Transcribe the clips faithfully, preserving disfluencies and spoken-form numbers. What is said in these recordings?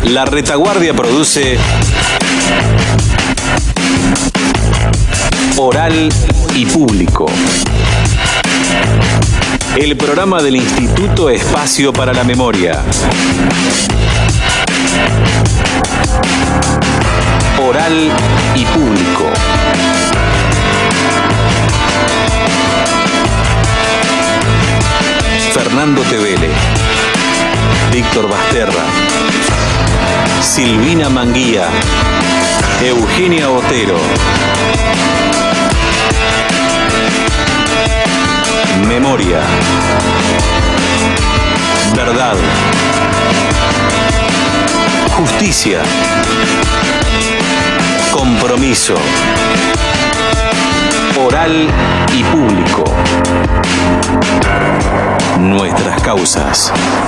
La Retaguardia produce Oral y Público, el programa del Instituto Espacio para la Memoria. Oral y Público. Fernando Tevele, Víctor Basterra, Silvina Manguía, Eugenia Otero. Memoria. Verdad. Justicia. Compromiso. Oral y Público. Nuestras causas.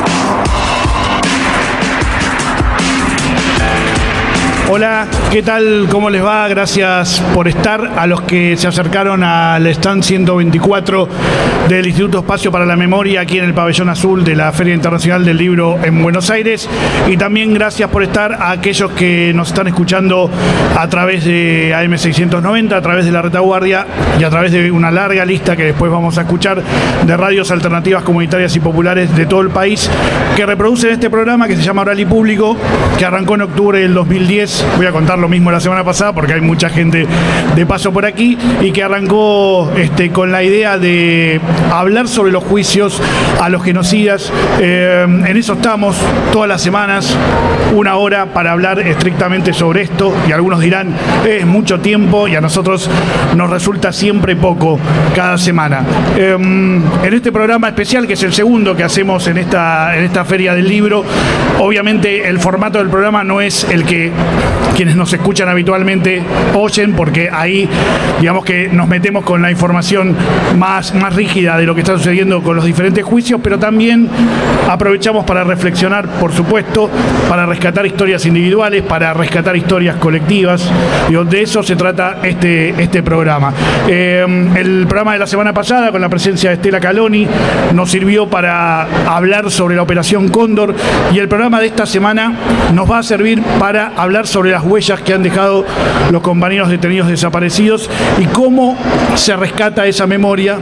Hola, ¿qué tal? ¿Cómo les va? Gracias por estar. A los que se acercaron al stand ciento veinticuatro del Instituto Espacio para la Memoria aquí en el Pabellón Azul de la Feria Internacional del Libro en Buenos Aires. Y también gracias por estar a aquellos que nos están escuchando a través de A M seiscientos noventa, a través de La Retaguardia y a través de una larga lista que después vamos a escuchar de radios alternativas comunitarias y populares de todo el país que reproducen este programa que se llama Oral y Público, que arrancó en octubre del dos mil diez. Voy a contar lo mismo la semana pasada porque hay mucha gente de paso por aquí, y que arrancó este, con la idea de hablar sobre los juicios a los genocidas. Eh, en eso estamos todas las semanas, una hora para hablar estrictamente sobre esto, y algunos dirán es mucho tiempo, y a nosotros nos resulta siempre poco cada semana. Eh, en este programa especial, que es el segundo que hacemos en esta, en esta Feria del Libro, obviamente el formato del programa no es el que quienes nos escuchan habitualmente oyen, porque ahí digamos que nos metemos con la información más, más rígida de lo que está sucediendo con los diferentes juicios, pero también aprovechamos para reflexionar, por supuesto, para rescatar historias individuales, para rescatar historias colectivas, y de eso se trata este, este programa. Eh, el programa de la semana pasada, con la presencia de Estela Caloni, nos sirvió para hablar sobre la Operación Cóndor, y el programa de esta semana nos va a servir para hablar sobre las huellas que han dejado los compañeros detenidos desaparecidos y cómo se rescata esa memoria.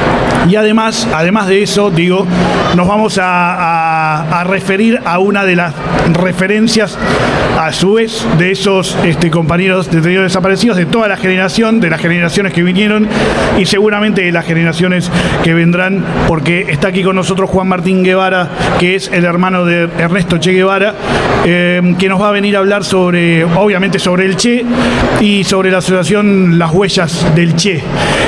Y además, además de eso, digo, nos vamos a, a, a referir a una de las referencias, a su vez, de esos este, compañeros detenidos desaparecidos, de toda la generación, de las generaciones que vinieron y seguramente de las generaciones que vendrán, porque está aquí con nosotros Juan Martín Guevara, que es el hermano de Ernesto Che Guevara, eh, que nos va a venir a hablar sobre, obviamente, sobre el Che y sobre la asociación Las Huellas del Che.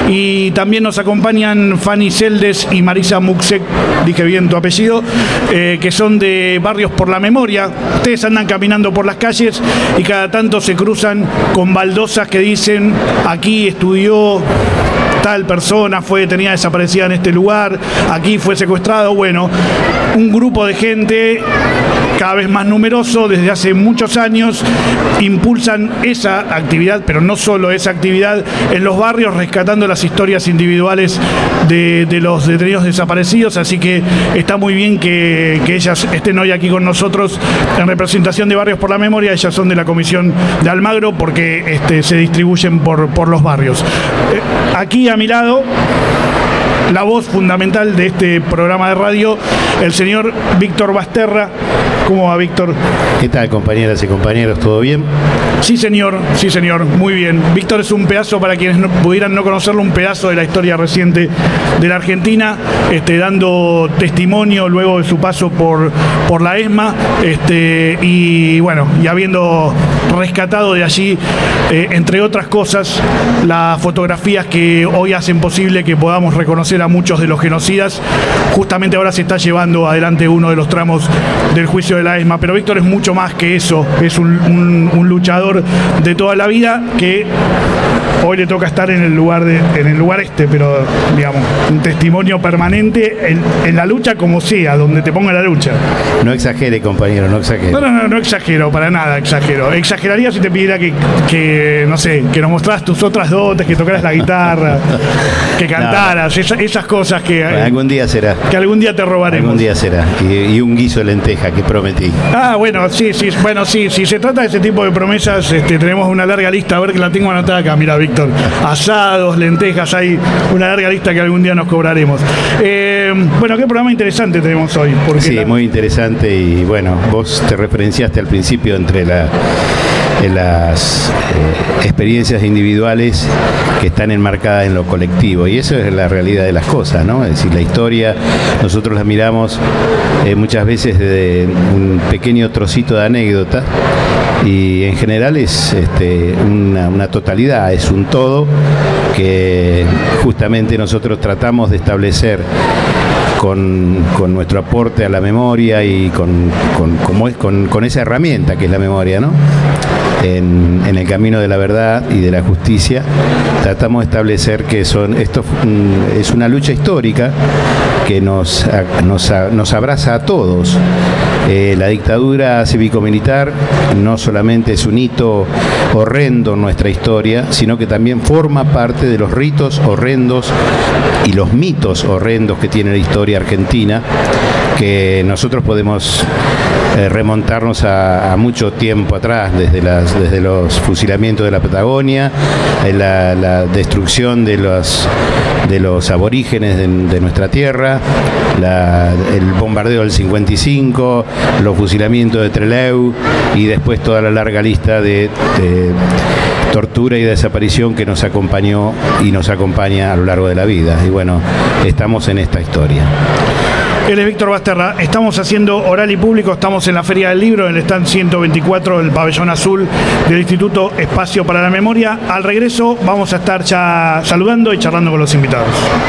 Y también nos acompañan Fanny Celdes y Marisa Muxek, dije bien tu apellido, eh, que son de Barrios por la Memoria. Ustedes andan caminando por las calles y cada tanto se cruzan con baldosas que dicen: aquí estudió tal persona, fue detenida desaparecida en este lugar, aquí fue secuestrado. Bueno, un grupo de gente cada vez más numeroso desde hace muchos años impulsan esa actividad, pero no solo esa actividad, en los barrios, rescatando las historias individuales de, de los detenidos desaparecidos. Así que está muy bien que, que ellas estén hoy aquí con nosotros en representación de Barrios por la Memoria. Ellas son de la comisión de Almagro, porque este, se distribuyen por, por los barrios. Eh, aquí a mi lado, la voz fundamental de este programa de radio, el señor Víctor Basterra. ¿Cómo va, Víctor? ¿Qué tal, compañeras y compañeros? ¿Todo bien? Sí, señor, sí, señor, muy bien. Víctor es un pedazo, para quienes no, pudieran no conocerlo, un pedazo de la historia reciente de la Argentina, este, dando testimonio luego de su paso por, por la ESMA, este, y bueno, y habiendo rescatado de allí, eh, entre otras cosas, las fotografías que hoy hacen posible que podamos reconocer a muchos de los genocidas. Justamente ahora se está llevando adelante uno de los tramos del juicio de la ESMA, pero Víctor es mucho más que eso, es un, un, un luchador de toda la vida que hoy le toca estar en el lugar de, en el lugar este, pero digamos, un testimonio permanente en, en la lucha, como sea, donde te ponga la lucha. No exagere, compañero, no exagere. No, no, no, no exagero, para nada exagero. Exageraría si te pidiera que, que no sé, que nos mostraras tus otras dotes, que tocaras la guitarra, que cantaras, no. esas, esas cosas que... Bueno, algún día será. Que algún día te robaremos. Algún día será. Y, y un guiso de lenteja, que prometo. prometí. Ah, bueno, sí, sí, bueno, sí, si se trata de ese tipo de promesas, este, tenemos una larga lista, a ver que la tengo anotada acá, mira, Víctor, asados, lentejas, hay una larga lista que algún día nos cobraremos. Eh, bueno, qué programa interesante tenemos hoy. Porque sí, la... muy interesante y bueno, vos te referenciaste al principio entre la... en las eh, experiencias individuales que están enmarcadas en lo colectivo, y eso es la realidad de las cosas, ¿no? Es decir, la historia nosotros la miramos eh, muchas veces desde un pequeño trocito de anécdota, y en general es este, una, una totalidad, es un todo que justamente nosotros tratamos de establecer Con, con nuestro aporte a la memoria y con, con, como es, con, con esa herramienta que es la memoria, ¿no? En, en el camino de la verdad y de la justicia, tratamos de establecer que son esto es una lucha histórica que nos, nos, nos abraza a todos. Eh, la dictadura cívico-militar no solamente es un hito horrendo en nuestra historia, sino que también forma parte de los ritos horrendos y los mitos horrendos que tiene la historia argentina, que nosotros podemos eh, remontarnos a, a mucho tiempo atrás, desde, las, desde los fusilamientos de la Patagonia, eh, la, la destrucción de los, de los aborígenes de, de nuestra tierra, la, el bombardeo del cincuenta y cinco, los fusilamientos de Trelew y después toda la larga lista de, de tortura y desaparición que nos acompañó y nos acompaña a lo largo de la vida. Y bueno, estamos en esta historia. Él es Víctor Basterra, estamos haciendo Oral y Público, estamos en la Feria del Libro, en el stand ciento veinticuatro del Pabellón Azul del Instituto Espacio para la Memoria. Al regreso vamos a estar ya saludando y charlando con los invitados.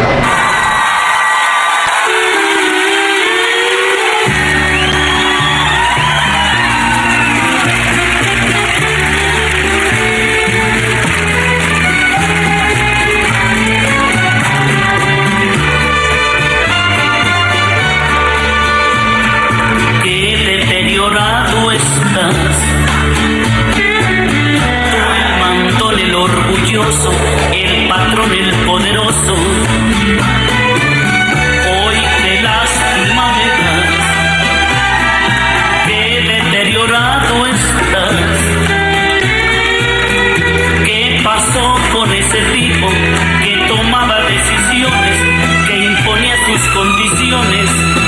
El patrón, el poderoso, hoy qué lástima me das, qué deteriorado estás. ¿Qué pasó con ese tipo que tomaba decisiones, que imponía sus condiciones?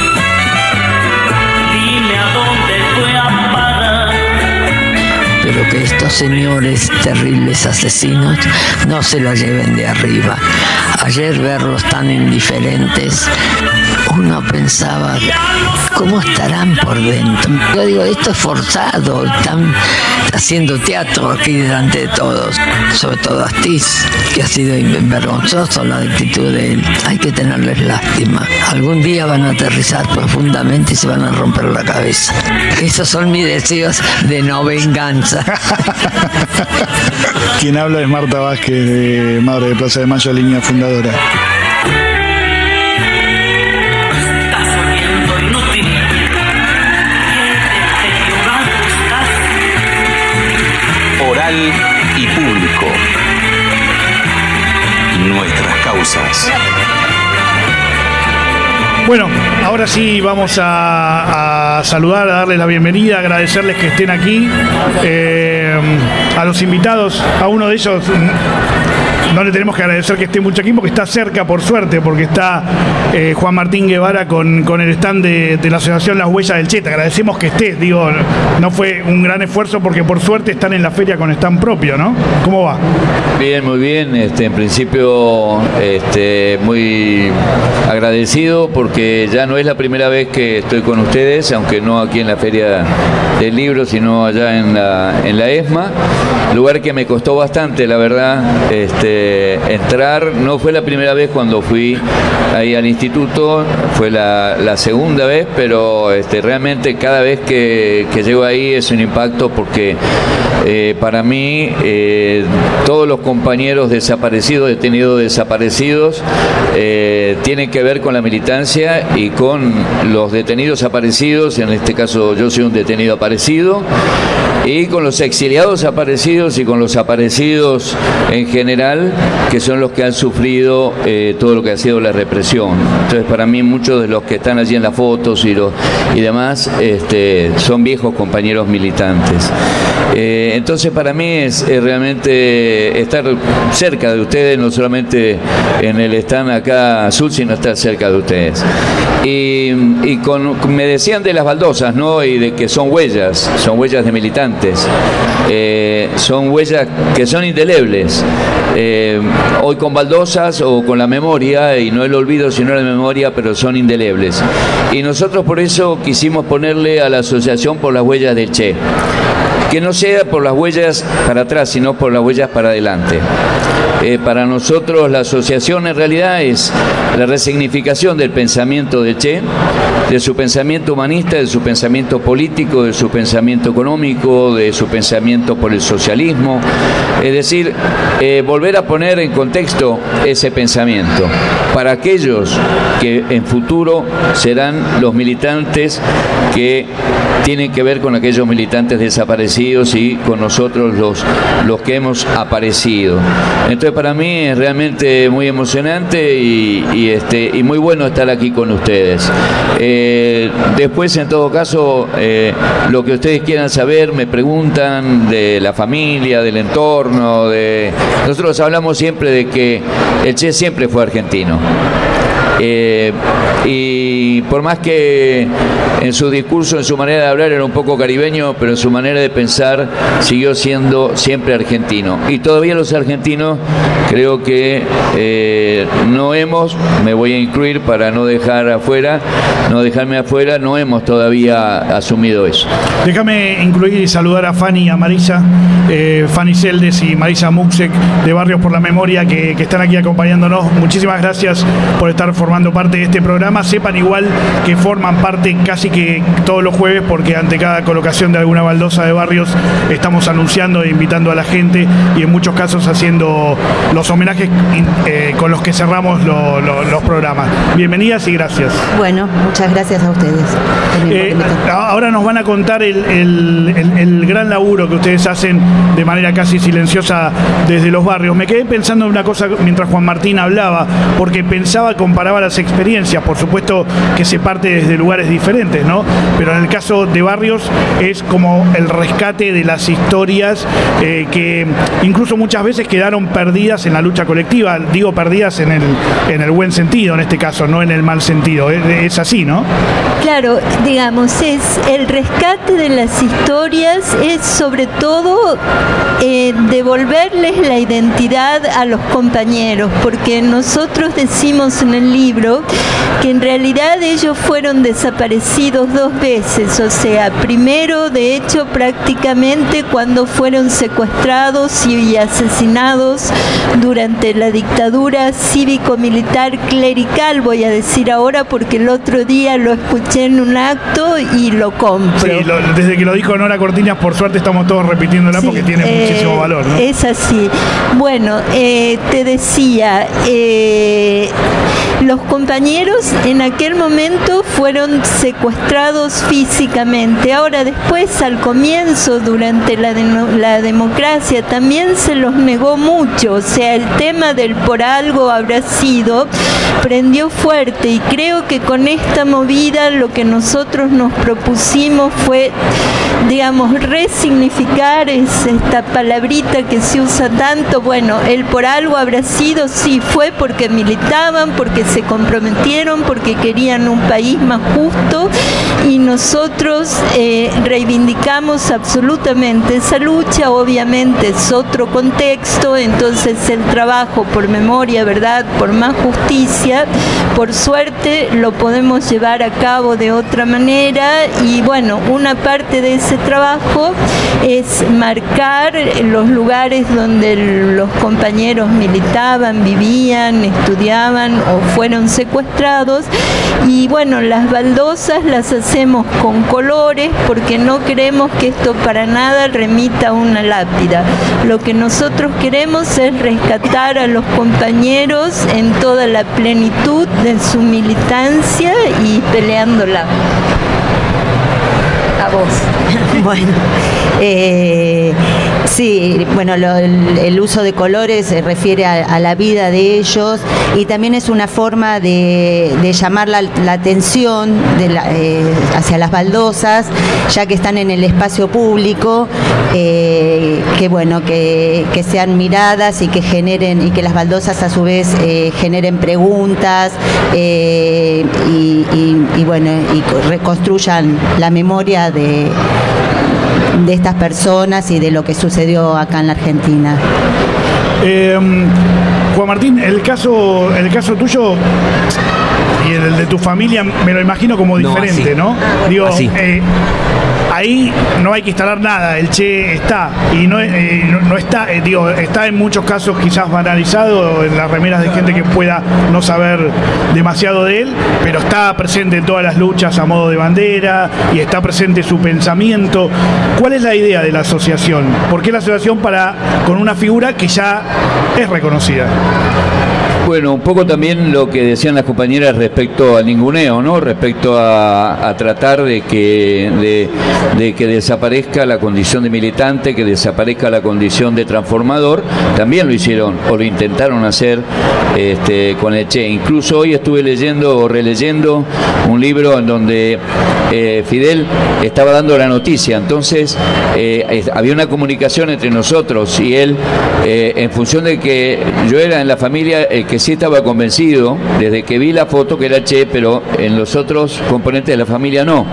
Dime a dónde fue a parar. Pero que estos señores terribles asesinos no se la lleven de arriba. Ayer verlos tan indiferentes, uno pensaba, ¿cómo estarán por dentro? Yo digo, esto es forzado, están haciendo teatro aquí delante de todos, sobre todo Astiz, que ha sido vergonzoso la actitud de él. Hay que tenerles lástima. Algún día van a aterrizar profundamente y se van a romper la cabeza. Esos son mis deseos de no venganza. Quien habla es Marta Vázquez, de Madre de Plaza de Mayo, línea fundadora. Oral y Público. Nuestras causas. Bueno, ahora sí vamos a, a saludar, a darles la bienvenida, agradecerles que estén aquí. Eh, a los invitados, a uno de ellos no le tenemos que agradecer que esté mucho aquí porque está cerca, por suerte, porque está eh, Juan Martín Guevara con, con el stand de, de la asociación Las Huellas del Che. Te agradecemos que estés, digo, no fue un gran esfuerzo porque por suerte están en la feria con stand propio, ¿no? ¿Cómo va? Bien, muy bien, este, en principio este, muy agradecido porque ya no es la primera vez que estoy con ustedes, aunque no aquí en la Feria del Libro, sino allá en la, en la ESMA, lugar que me costó bastante, la verdad, este, entrar. No fue la primera vez cuando fui ahí al instituto, fue la, la segunda vez, pero este, realmente cada vez que, que llego ahí es un impacto porque eh, para mí eh, todos los compañeros desaparecidos, detenidos desaparecidos, eh, tienen que ver con la militancia y con los detenidos aparecidos. En este caso yo soy un detenido aparecido, y con los exiliados aparecidos y con los aparecidos en general, ver que son los que han sufrido eh, todo lo que ha sido la represión. Entonces, para mí, muchos de los que están allí en las fotos y, los, y demás este, son viejos compañeros militantes. Eh, entonces, para mí es, es realmente estar cerca de ustedes, no solamente en el stand acá azul, sino estar cerca de ustedes. Y, y con, me decían de las baldosas, ¿no? Y de que son huellas, son huellas de militantes, eh, son huellas que son indelebles. Eh, hoy con baldosas o con la memoria, y no el olvido sino la memoria, pero son indelebles. Y nosotros por eso quisimos ponerle a la asociación por las huellas del Che, que no sea por las huellas para atrás, sino por las huellas para adelante. Eh, para nosotros la asociación en realidad es la resignificación del pensamiento del Che, de su pensamiento humanista, de su pensamiento político, de su pensamiento económico, de su pensamiento por el socialismo. Es decir, eh, volver a poner en contexto ese pensamiento para aquellos que en futuro serán los militantes que tienen que ver con aquellos militantes desaparecidos y con nosotros los, los que hemos aparecido. Entonces, para mí es realmente muy emocionante y, y, este, y muy bueno estar aquí con ustedes. Eh, después, en todo caso, eh, lo que ustedes quieran saber, me preguntan de la familia, del entorno. De... Nosotros hablamos siempre de que el Che siempre fue argentino. Eh, y por más que en su discurso, en su manera de hablar era un poco caribeño, pero en su manera de pensar siguió siendo siempre argentino. Y todavía los argentinos creo que eh, no hemos, me voy a incluir para no dejar afuera, no dejarme afuera, no hemos todavía asumido eso. Déjame incluir y saludar a Fanny y a Marisa, eh, Fanny Seldes y Marisa Muxek de Barrios por la Memoria, que, que están aquí acompañándonos. Muchísimas gracias por estar formando parte de este programa. Sepan igual que forman parte casi que todos los jueves, porque ante cada colocación de alguna baldosa de Barrios estamos anunciando e invitando a la gente, y en muchos casos haciendo los homenajes eh, con los que cerramos lo, lo, los programas. Bienvenidas y gracias. Bueno, muchas gracias a ustedes. Eh, ahora nos van a contar el, el, el, el gran laburo que ustedes hacen de manera casi silenciosa desde los barrios. Me quedé pensando en una cosa mientras Juan Martín hablaba, porque pensaba, comparaba las experiencias. Por supuesto que se parte desde lugares diferentes, ¿no? Pero en el caso de Barrios es como el rescate de las historias eh, que incluso muchas veces quedaron perdidas en la lucha colectiva. Digo perdidas en el, en el buen sentido, en este caso, no en el mal sentido. Es, es así, ¿no? Claro, digamos, es el rescate de las historias, es sobre todo eh, devolverles la identidad a los compañeros, porque nosotros decimos en el libro que en realidad ellos fueron desaparecidos dos veces, o sea, primero de hecho prácticamente cuando fueron secuestrados y asesinados durante la dictadura cívico-militar clerical, voy a decir ahora porque el otro día lo escuché en un acto y lo compro. Sí, lo, desde que lo dijo Nora Cortiñas, por suerte estamos todos repitiéndola, sí, porque tiene eh, muchísimo valor, ¿no? Es así. Bueno, eh, te decía, eh, los compañeros en aquel momento fueron secuestrados físicamente. Ahora después, al comienzo, durante la, de, la democracia, también se los negó mucho. O sea, el tema del por algo habrá sido, prendió fuerte, y creo que con esta movida lo que nosotros nos propusimos fue, digamos, resignificar es esta palabrita que se usa tanto. Bueno, el por algo habrá sido, sí, fue porque militaban, porque se comprometieron, porque querían un país más justo, y nosotros eh, reivindicamos absolutamente esa lucha. Obviamente es otro contexto, entonces el trabajo por memoria, verdad, por más justicia, por suerte lo podemos llevar a cabo de otra manera, y bueno, una parte de ese trabajo es marcar los lugares donde los compañeros militaban, vivían, estudiaban o fueron secuestrados, y bueno, las baldosas las hacemos con colores porque no queremos que esto para nada remita a una lápida. Lo que nosotros queremos es rescatar a los compañeros en toda la plenitud de su militancia y peleándola. A vos. Bueno, eh, Sí, bueno, lo, el, el uso de colores se refiere a, a la vida de ellos y también es una forma de, de llamar la, la atención de la, eh, hacia las baldosas, ya que están en el espacio público, eh, que bueno, que, que sean miradas y que generen, y que las baldosas a su vez eh, generen preguntas eh, y, y, y bueno, y reconstruyan la memoria de de estas personas y de lo que sucedió acá en la Argentina. Eh, Juan Martín, el caso, el caso tuyo y el de tu familia me lo imagino como diferente, ¿no? ¿no? Digo, eh, ahí no hay que instalar nada, el Che está y no, eh, no, no está, eh, digo, está en muchos casos quizás banalizado en las remeras de gente que pueda no saber demasiado de él, pero está presente en todas las luchas a modo de bandera y está presente su pensamiento. ¿Cuál es la idea de la asociación? ¿Por qué la asociación para con una figura que ya es reconocida? Bueno, un poco también lo que decían las compañeras respecto al ninguneo, ¿no? Respecto a, a tratar de que de, de que desaparezca la condición de militante, que desaparezca la condición de transformador. También lo hicieron o lo intentaron hacer este, con el Che. Incluso hoy estuve leyendo o releyendo un libro en donde eh, Fidel estaba dando la noticia. Entonces eh, había una comunicación entre nosotros y él eh, en función de que yo era en la familia el que sí estaba convencido desde que vi la foto que era Che, pero en los otros componentes de la familia no.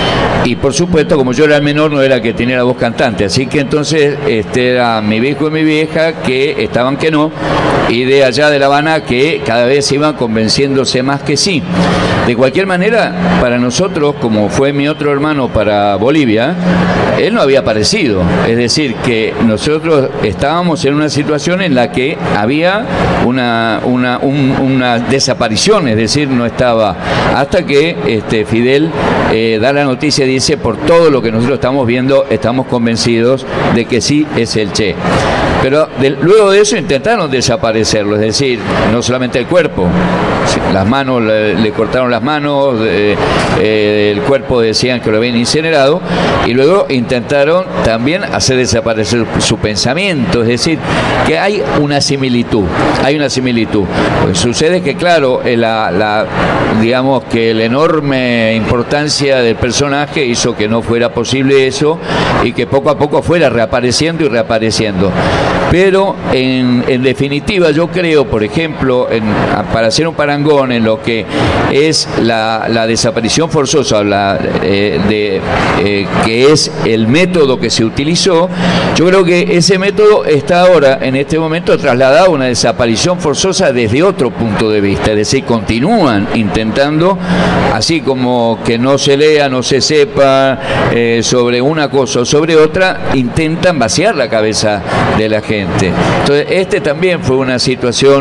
Y por supuesto, como yo era el menor, no era el que tenía la voz cantante, así que entonces este era mi viejo y mi vieja que estaban que no, y de allá de La Habana que cada vez iban convenciéndose más que sí. De cualquier manera, para nosotros, como fue mi otro hermano para Bolivia, él no había aparecido, es decir, que nosotros estábamos en una situación en la que había una, una, un, una desaparición, es decir, no estaba, hasta que este, Fidel eh, da la noticia y dice, por todo lo que nosotros estamos viendo, estamos convencidos de que sí es el Che. Pero de, luego de eso intentaron desaparecerlo, es decir, no solamente el cuerpo, las manos, le, le cortaron las manos, eh, eh, el cuerpo decían que lo habían incinerado, y luego intentaron también hacer desaparecer su pensamiento, es decir, que hay una similitud, hay una similitud. Pues sucede que, claro, la, la, digamos que la enorme importancia del personaje hizo que no fuera posible eso y que poco a poco fuera reapareciendo y reapareciendo. Pero en, en definitiva yo creo, por ejemplo, en, para hacer un parangón en lo que es la, la desaparición forzosa, la, eh, de, eh, que es el método que se utilizó, yo creo que ese método está ahora, en este momento, trasladado a una desaparición forzosa desde otro punto de vista, es decir, continúan intentando, así como que no se lea, no se sepa eh, sobre una cosa o sobre otra, intentan vaciar la cabeza de la gente. Entonces, este también fue una situación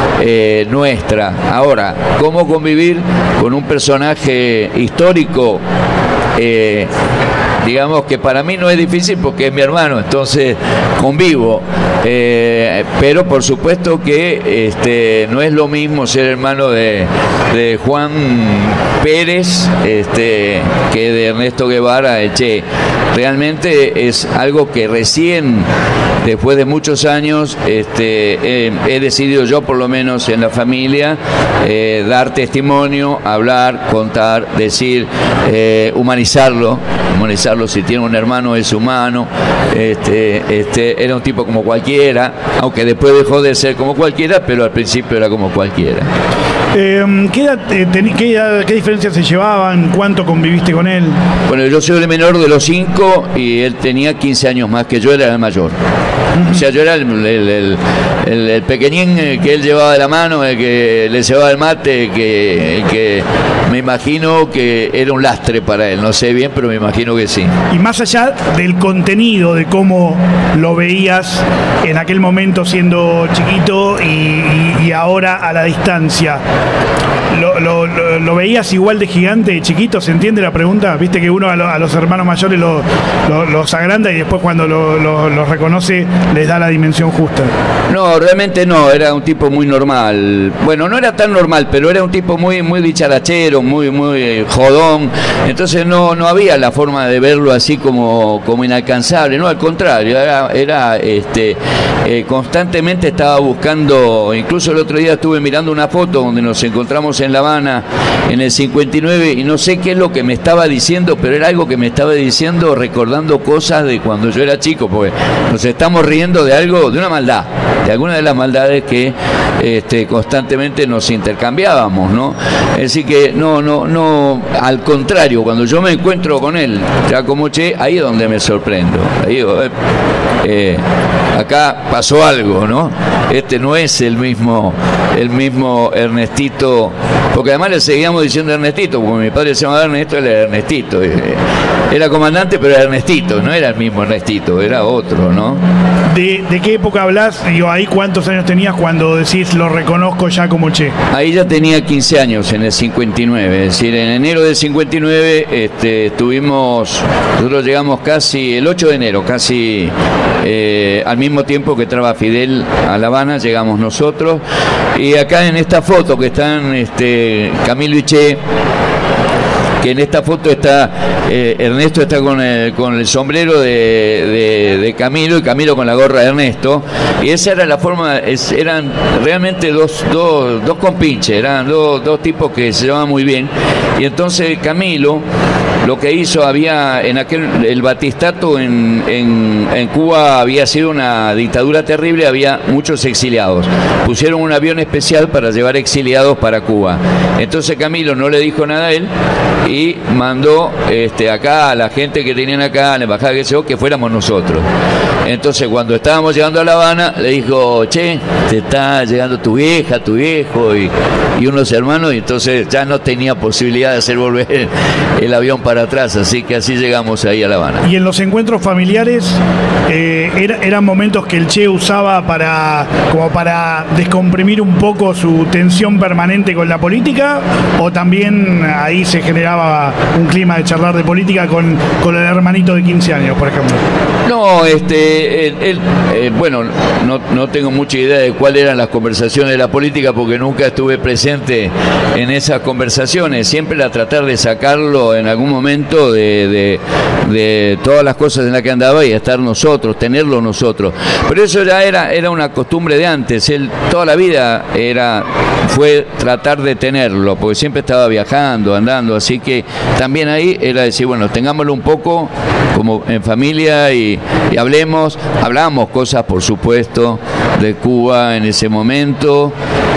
eh, nuestra. Ahora, ¿cómo convivir con un personaje histórico? Eh, digamos que para mí no es difícil porque es mi hermano, entonces convivo, eh, pero por supuesto que este, no es lo mismo ser hermano de, de Juan Pérez este, que de Ernesto Guevara, el Che. Realmente es algo que recién, después de muchos años, este, eh, he decidido yo, por lo menos en la familia, eh, dar testimonio, hablar, contar, decir, eh, humanizarlo, humanizarlo. Si tiene un hermano es humano, este, este, era un tipo como cualquiera, aunque después dejó de ser como cualquiera, pero al principio era como cualquiera. Eh, ¿qué, edad, eh, ten, qué, edad, ¿Qué diferencias se llevaban? ¿Cuánto conviviste con él? Bueno, yo soy el menor de los cinco y él tenía quince años más que yo, era el mayor. O sea, yo era el, el, el, el, el pequeñín que él llevaba de la mano, el que le llevaba el mate, que, el que me imagino que era un lastre para él. No sé bien, pero me imagino que sí. Y más allá del contenido, de cómo lo veías en aquel momento siendo chiquito y, y, y ahora a la distancia, lo, lo, lo, lo veías igual de gigante de chiquito? ¿Se entiende la pregunta? Viste que uno a, lo, a los hermanos mayores los lo, los agranda y después cuando los lo, lo reconoce les da la dimensión justa. No, realmente no, era un tipo muy normal. Bueno, no era tan normal, pero era un tipo muy muy dicharachero, muy muy jodón. Entonces no no había la forma de verlo así como, como inalcanzable, no, al contrario, era, era este eh, constantemente estaba buscando. Incluso el otro día estuve mirando una foto donde nos encontramos en La Habana en el cincuenta y nueve y no sé qué es lo que me estaba diciendo, pero era algo que me estaba diciendo recordando cosas de cuando yo era chico, porque nos estamos riendo de algo, de una maldad, de alguna de las maldades que este, constantemente nos intercambiábamos, ¿no? Es decir que no, no, no, al contrario, cuando yo me encuentro con él, ya como Che, ahí es donde me sorprendo. Ahí digo, eh, eh, acá pasó algo, ¿no? Este no es el mismo, el mismo Ernestito, porque además le seguíamos diciendo Ernestito, porque mi padre se llamaba Ernesto, él era Ernestito. Era comandante, pero era Ernestito, no era el mismo Ernestito, era otro, ¿no? ¿De, de qué época hablas? Digo, ahí cuántos años tenías cuando decís lo reconozco ya como Che. Ahí ya tenía quince años, en el cincuenta y nueve, es decir, en enero del cincuenta y nueve este, estuvimos, nosotros llegamos casi el ocho de enero, casi eh, al mismo tiempo que entraba Fidel a La Habana, llegamos nosotros, y acá en esta foto que están este, Camilo y Che, que en esta foto está eh, Ernesto está con el, con el sombrero de, de, de Camilo y Camilo con la gorra de Ernesto, y esa era la forma, es, eran realmente dos, dos, dos compinches, eran dos, dos tipos que se llevaban muy bien, y entonces Camilo lo que hizo, había en aquel, el batistato en, en, en Cuba había sido una dictadura terrible, había muchos exiliados, pusieron un avión especial para llevar exiliados para Cuba, entonces Camilo no le dijo nada a él y mandó este, acá a la gente que tenían acá, a la embajada que, que fuéramos nosotros. Entonces cuando estábamos llegando a La Habana le dijo, Che, te está llegando tu vieja, tu viejo y, y unos hermanos, y entonces ya no tenía posibilidad de hacer volver el, el avión para atrás, así que así llegamos ahí a La Habana. Y en los encuentros familiares eh, era, eran momentos que el Che usaba para como para descomprimir un poco su tensión permanente con la política, o también ahí se generaba un clima de charlar de política con, con el hermanito de quince años, por ejemplo. No, este, él, él, eh, bueno, no, no tengo mucha idea de cuáles eran las conversaciones de la política porque nunca estuve presente en esas conversaciones. Siempre era tratar de sacarlo en algún momento de, de, de todas las cosas en las que andaba y estar nosotros, tenerlo nosotros. Pero eso ya era, era una costumbre de antes. Él toda la vida era, fue tratar de tenerlo, porque siempre estaba viajando, andando, así que también ahí era decir, bueno, tengámoslo un poco como en familia y, y hablemos, hablamos cosas por supuesto de Cuba en ese momento.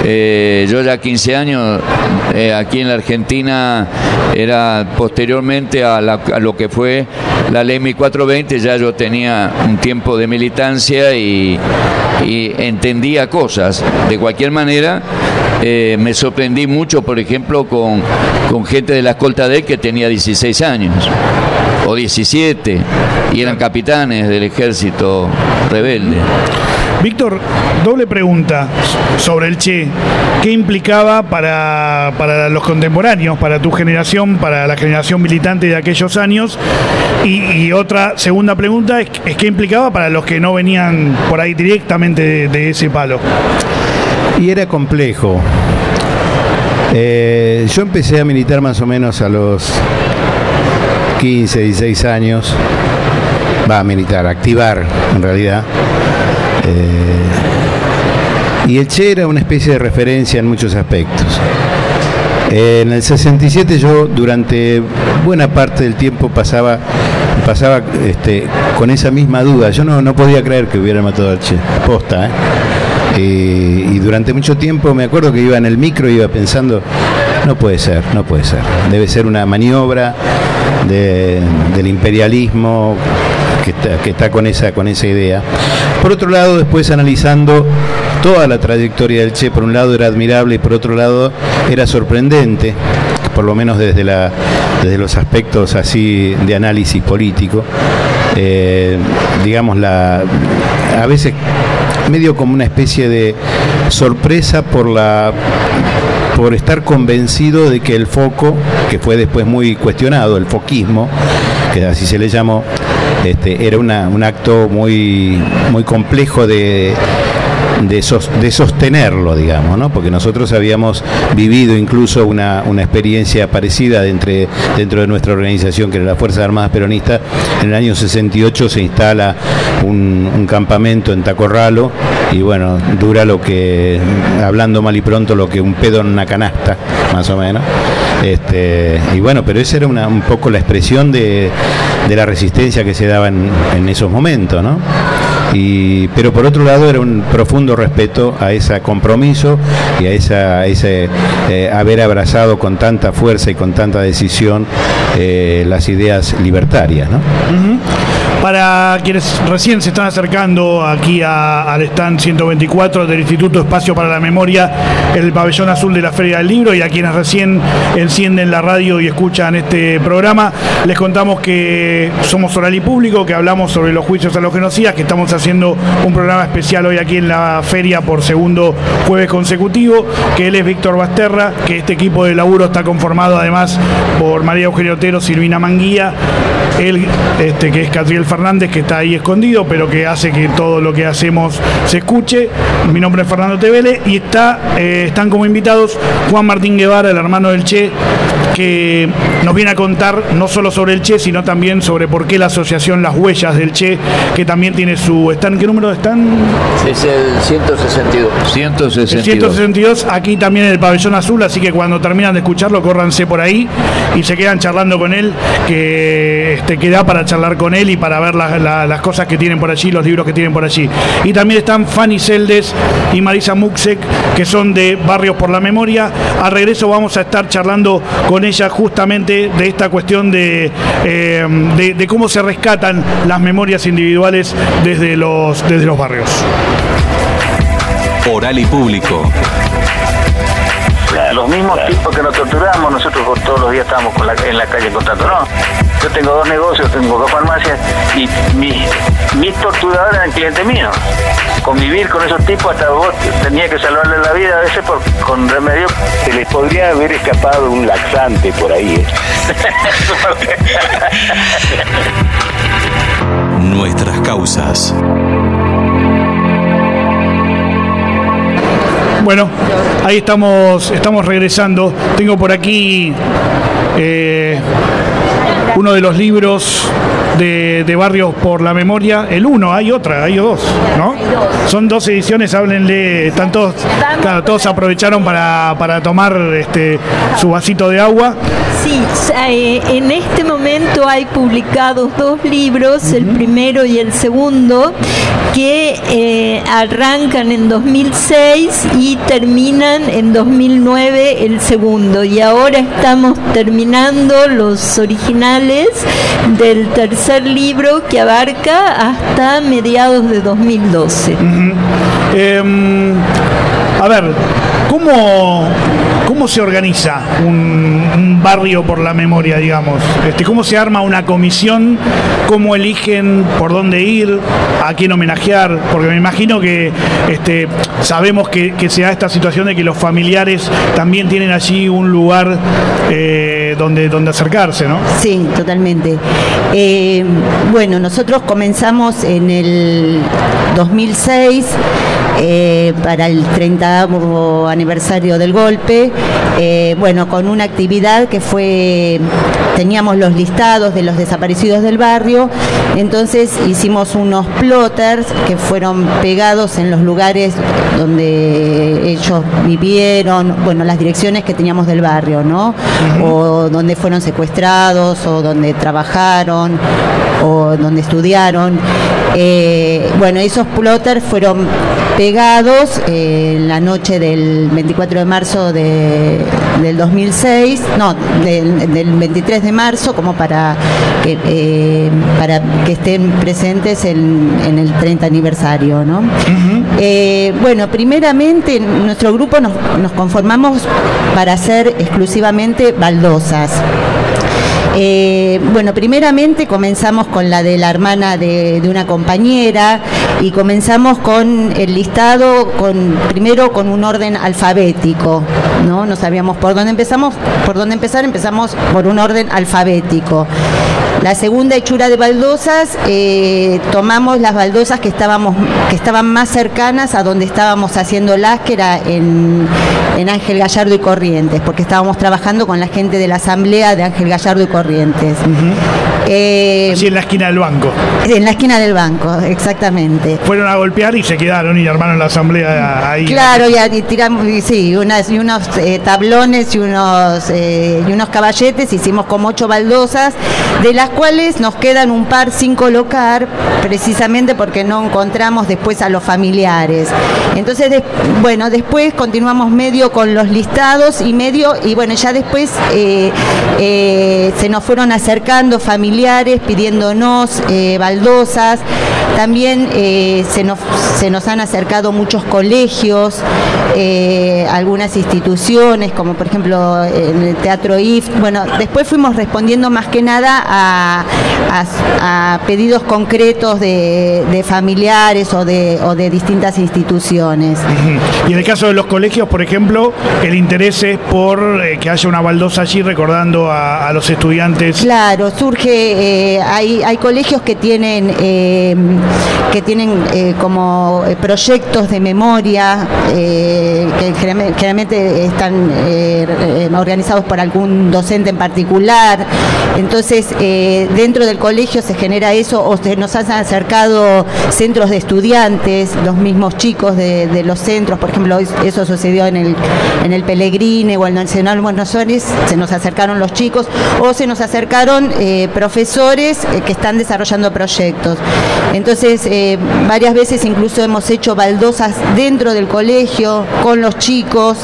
Eh, yo ya quince años eh, aquí en la Argentina, era posteriormente a, la, a lo que fue la ley mil cuatrocientos veinte, ya yo tenía un tiempo de militancia y, y entendía cosas. De cualquier manera, eh, me sorprendí mucho, por ejemplo, con, con gente de la escolta de él que tenía dieciséis años o diecisiete y eran capitanes del ejército rebelde. Víctor, doble pregunta sobre el Che. ¿Qué implicaba para, para los contemporáneos, para tu generación, para la generación militante de aquellos años? Y, y otra segunda pregunta es, es ¿qué implicaba para los que no venían por ahí directamente de, de ese palo? Y era complejo. Eh, yo empecé a militar más o menos a los quince, dieciséis años. Va a militar, a activar en realidad. Eh, y el Che era una especie de referencia en muchos aspectos. Eh, en el sesenta y siete yo durante buena parte del tiempo pasaba pasaba este, con esa misma duda. Yo no, no podía creer que hubieran matado al Che, posta, ¿eh? Eh, y durante mucho tiempo me acuerdo que iba en el micro y iba pensando, no puede ser, no puede ser, debe ser una maniobra de, del imperialismo que está, que está con esa, con esa idea. Por otro lado, después analizando toda la trayectoria del Che, por un lado era admirable y por otro lado era sorprendente, por lo menos desde, la, desde los aspectos así de análisis político. Eh, digamos, la, a veces medio como una especie de sorpresa por la por estar convencido de que el foco, que fue después muy cuestionado, el foquismo, que así se le llamó, este, era una, un acto muy, muy complejo de, de, sos, de sostenerlo, digamos, ¿no? Porque nosotros habíamos vivido incluso una, una experiencia parecida dentro, dentro de nuestra organización, que era la Fuerzas Armadas Peronistas. En el año sesenta y ocho se instala un, un campamento en Tacorralo, y bueno, dura lo que, hablando mal y pronto, lo que un pedo en una canasta, más o menos. Este, y bueno, pero esa era una, un poco la expresión de, de la resistencia que se daba en, en esos momentos, ¿no? Y, pero por otro lado era un profundo respeto a ese compromiso y a esa, ese eh, haber abrazado con tanta fuerza y con tanta decisión eh, las ideas libertarias, ¿no? Uh-huh. Para quienes recién se están acercando aquí a, al stand ciento veinticuatro del Instituto Espacio para la Memoria, el pabellón azul de la Feria del Libro, y a quienes recién encienden la radio y escuchan este programa, les contamos que somos Oral y Público, que hablamos sobre los juicios a los genocidas, que estamos haciendo un programa especial hoy aquí en la feria por segundo jueves consecutivo, que él es Víctor Basterra, que este equipo de laburo está conformado además por María Eugenia Otero, Silvina Manguía, él, este, que es Catriel Fernández, que está ahí escondido, pero que hace que todo lo que hacemos se escuche. Mi nombre es Fernando Tevele y está, eh, están como invitados Juan Martín Guevara, el hermano del Che, que nos viene a contar no solo sobre el Che, sino también sobre por qué la asociación Las Huellas del Che, que también tiene su stand. ¿Qué número están? Es el ciento sesenta y dos. ciento sesenta y dos. El ciento sesenta y dos, aquí también en el pabellón azul, así que cuando terminan de escucharlo, córranse por ahí y se quedan charlando con él, que este, queda para charlar con él y para ver la, la, las cosas que tienen por allí, los libros que tienen por allí. Y también están Fanny Celdes y Marisa Muxek, que son de Barrios por la Memoria. Al regreso vamos a estar charlando con ella justamente de esta cuestión de, eh, de, de cómo se rescatan las memorias individuales desde los, desde los barrios. Oral y Público. Los mismos tipos que nos torturamos, nosotros todos los días estamos con la, en la calle contando, no. Yo tengo dos negocios, tengo dos farmacias y mis, mis torturadores eran clientes míos. Convivir con esos tipos, hasta vos tenías que salvarle la vida a veces por, con remedio. Se les podría haber escapado un laxante por ahí, ¿eh? Nuestras causas. Bueno, ahí estamos, estamos regresando. Tengo por aquí eh, uno de los libros de, de Barrios por la Memoria, el uno, hay otra, hay dos, ¿no? Son dos ediciones, háblenle, están todos, claro, todos aprovecharon para, para tomar este, su vasito de agua. Sí, eh, en este momento hay publicados dos libros, uh-huh. el primero y el segundo, que eh, arrancan en dos mil seis y terminan en dos mil nueve el segundo, y ahora estamos terminando los originales del tercer libro, que abarca hasta mediados de dos mil doce. Uh-huh. eh, a ver, ¿cómo, cómo se organiza un, un barrio por la memoria, digamos? Este, ¿Cómo se arma una comisión? ¿Cómo eligen por dónde ir? ¿A quién homenajear? Porque me imagino que este, sabemos que, que se da esta situación de que los familiares también tienen allí un lugar eh, donde, donde acercarse, ¿no? Sí, totalmente. Eh, bueno, nosotros comenzamos en el dos mil seis. Eh, para el treintaavo aniversario del golpe, eh, bueno, con una actividad que fue, teníamos los listados de los desaparecidos del barrio, entonces hicimos unos plotters que fueron pegados en los lugares donde ellos vivieron, bueno, las direcciones que teníamos del barrio, ¿no? Uh-huh. O donde fueron secuestrados, o donde trabajaron, o donde estudiaron. Eh, bueno, esos plotters fueron pegados eh, en la noche del veinticuatro de marzo de, del dos mil seis, no, del, del veintitrés de marzo, como para que, eh, para que estén presentes en, en el treinta aniversario, ¿no? Uh-huh. Eh, bueno, primeramente nuestro grupo nos, nos conformamos para hacer exclusivamente baldosas. Eh, bueno, primeramente comenzamos con la de la hermana de, de una compañera, y comenzamos con el listado, con primero con un orden alfabético. ¿no? No sabíamos por dónde empezamos, por dónde empezar, empezamos por un orden alfabético. La segunda hechura de baldosas, eh, tomamos las baldosas que estábamos, que estaban más cercanas a donde estábamos haciéndolas, que era en, en Ángel Gallardo y Corrientes, porque estábamos trabajando con la gente de la asamblea de Ángel Gallardo y Corrientes. Uh-huh. eh, Así en la esquina del banco. En la esquina del banco, exactamente. Fueron a golpear y se quedaron y armaron la asamblea ahí. Claro, y, y tiramos, sí, unas, y unos eh, tablones y unos, eh, y unos caballetes, hicimos como ocho baldosas, de las cuales nos quedan un par sin colocar, precisamente porque no encontramos después a los familiares. Entonces, de, bueno, después continuamos medio con los listados y medio, y bueno, ya después eh, eh, se nos fueron acercando familiares pidiéndonos eh, baldosas. También eh, se, nos, se nos han acercado muchos colegios, eh, algunas instituciones, como por ejemplo en el Teatro I F. Bueno, después fuimos respondiendo más que nada a, a, a pedidos concretos de, de familiares o de, o de distintas instituciones. Uh-huh. Y en el caso de los colegios, por ejemplo, el interés es por eh, que haya una baldosa allí recordando a, a los estudiantes. Claro, surge, eh, hay, hay colegios que tienen... Eh, que tienen eh, como proyectos de memoria eh, que generalmente están eh, organizados por algún docente en particular. Entonces eh, dentro del colegio se genera eso, o se nos han acercado centros de estudiantes, los mismos chicos de, de los centros. Por ejemplo, eso sucedió en el, en el Pellegrini o el Nacional Buenos Aires, se nos acercaron los chicos, o se nos acercaron eh, profesores eh, que están desarrollando proyectos. Entonces, eh, varias veces incluso hemos hecho baldosas dentro del colegio con los chicos,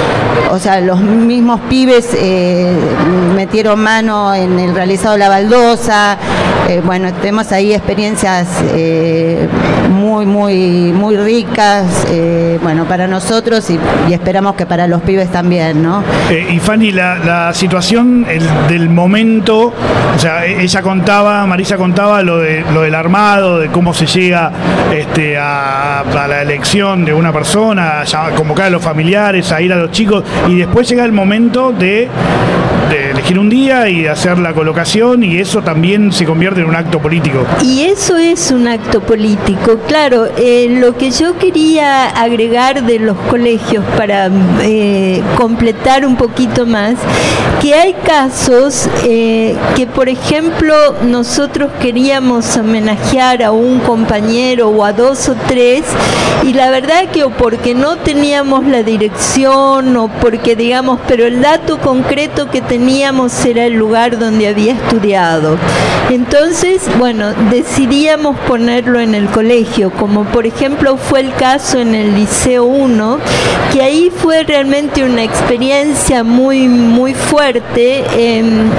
o sea, los mismos pibes eh, metieron mano en el realizado de la baldosa. Eh, bueno, tenemos ahí experiencias eh, muy, muy, muy ricas, eh, bueno, para nosotros y, y esperamos que para los pibes también, ¿no? Eh, y Fanny, la, la situación el, del momento, o sea, ella contaba, Marisa contaba lo de lo del armado, de cómo se llega este, a, a la elección de una persona, a convocar a los familiares, a ir a los chicos, y después llega el momento de, de elegir un día y de hacer la colocación, y eso también se convierte en un acto político. Y eso es un acto político, claro. Eh, lo que yo quería agregar de los colegios para eh, completar un poquito más, que hay casos eh, que, por ejemplo, nosotros queríamos homenajear a un compañero o a dos o tres, y la verdad que o porque no teníamos la dirección o porque, digamos, pero el dato concreto que teníamos era el lugar donde había estudiado. Entonces, bueno, decidíamos ponerlo en el colegio, como por ejemplo fue el caso en el Liceo uno, que ahí fue realmente una experiencia muy, muy fuerte. Eh,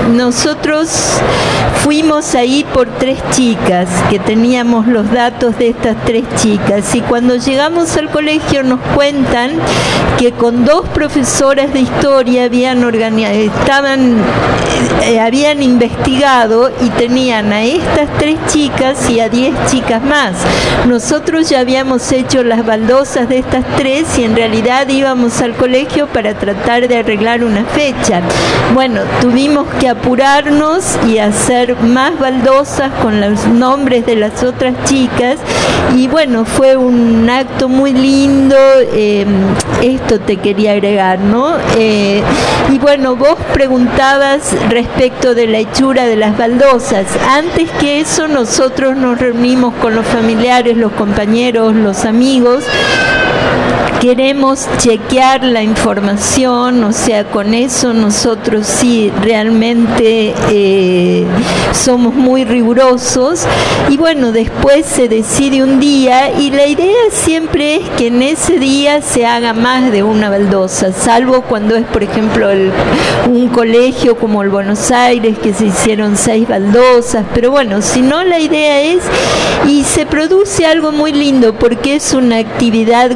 nosotros fuimos ahí por tres chicas, que teníamos los datos de estas tres chicas, y cuando llegamos al colegio nos cuentan que con dos profesoras de historia habían organizado, estaban, eh, habían investigado y tenían a estas tres chicas y a diez chicas más. Nosotros ya habíamos hecho las baldosas de estas tres y en realidad íbamos al colegio para tratar de arreglar una fecha. Bueno, tuvimos que apurarnos y hacer más baldosas con los nombres de las otras chicas, y bueno, fue un acto muy lindo. Eh, esto te quería agregar, ¿no? Eh, y bueno, vos preguntabas respecto de la hechura de las baldosas. Antes que eso, nosotros nos reunimos con los familiares, los compañeros, los amigos. Queremos chequear la información, o sea, con eso nosotros sí realmente eh, somos muy rigurosos, y bueno, después se decide un día, y la idea siempre es que en ese día se haga más de una baldosa, salvo cuando es, por ejemplo, el, un colegio como el Buenos Aires, que se hicieron seis baldosas, pero bueno, si no, la idea es, y se produce algo muy lindo, porque es una actividad grupal.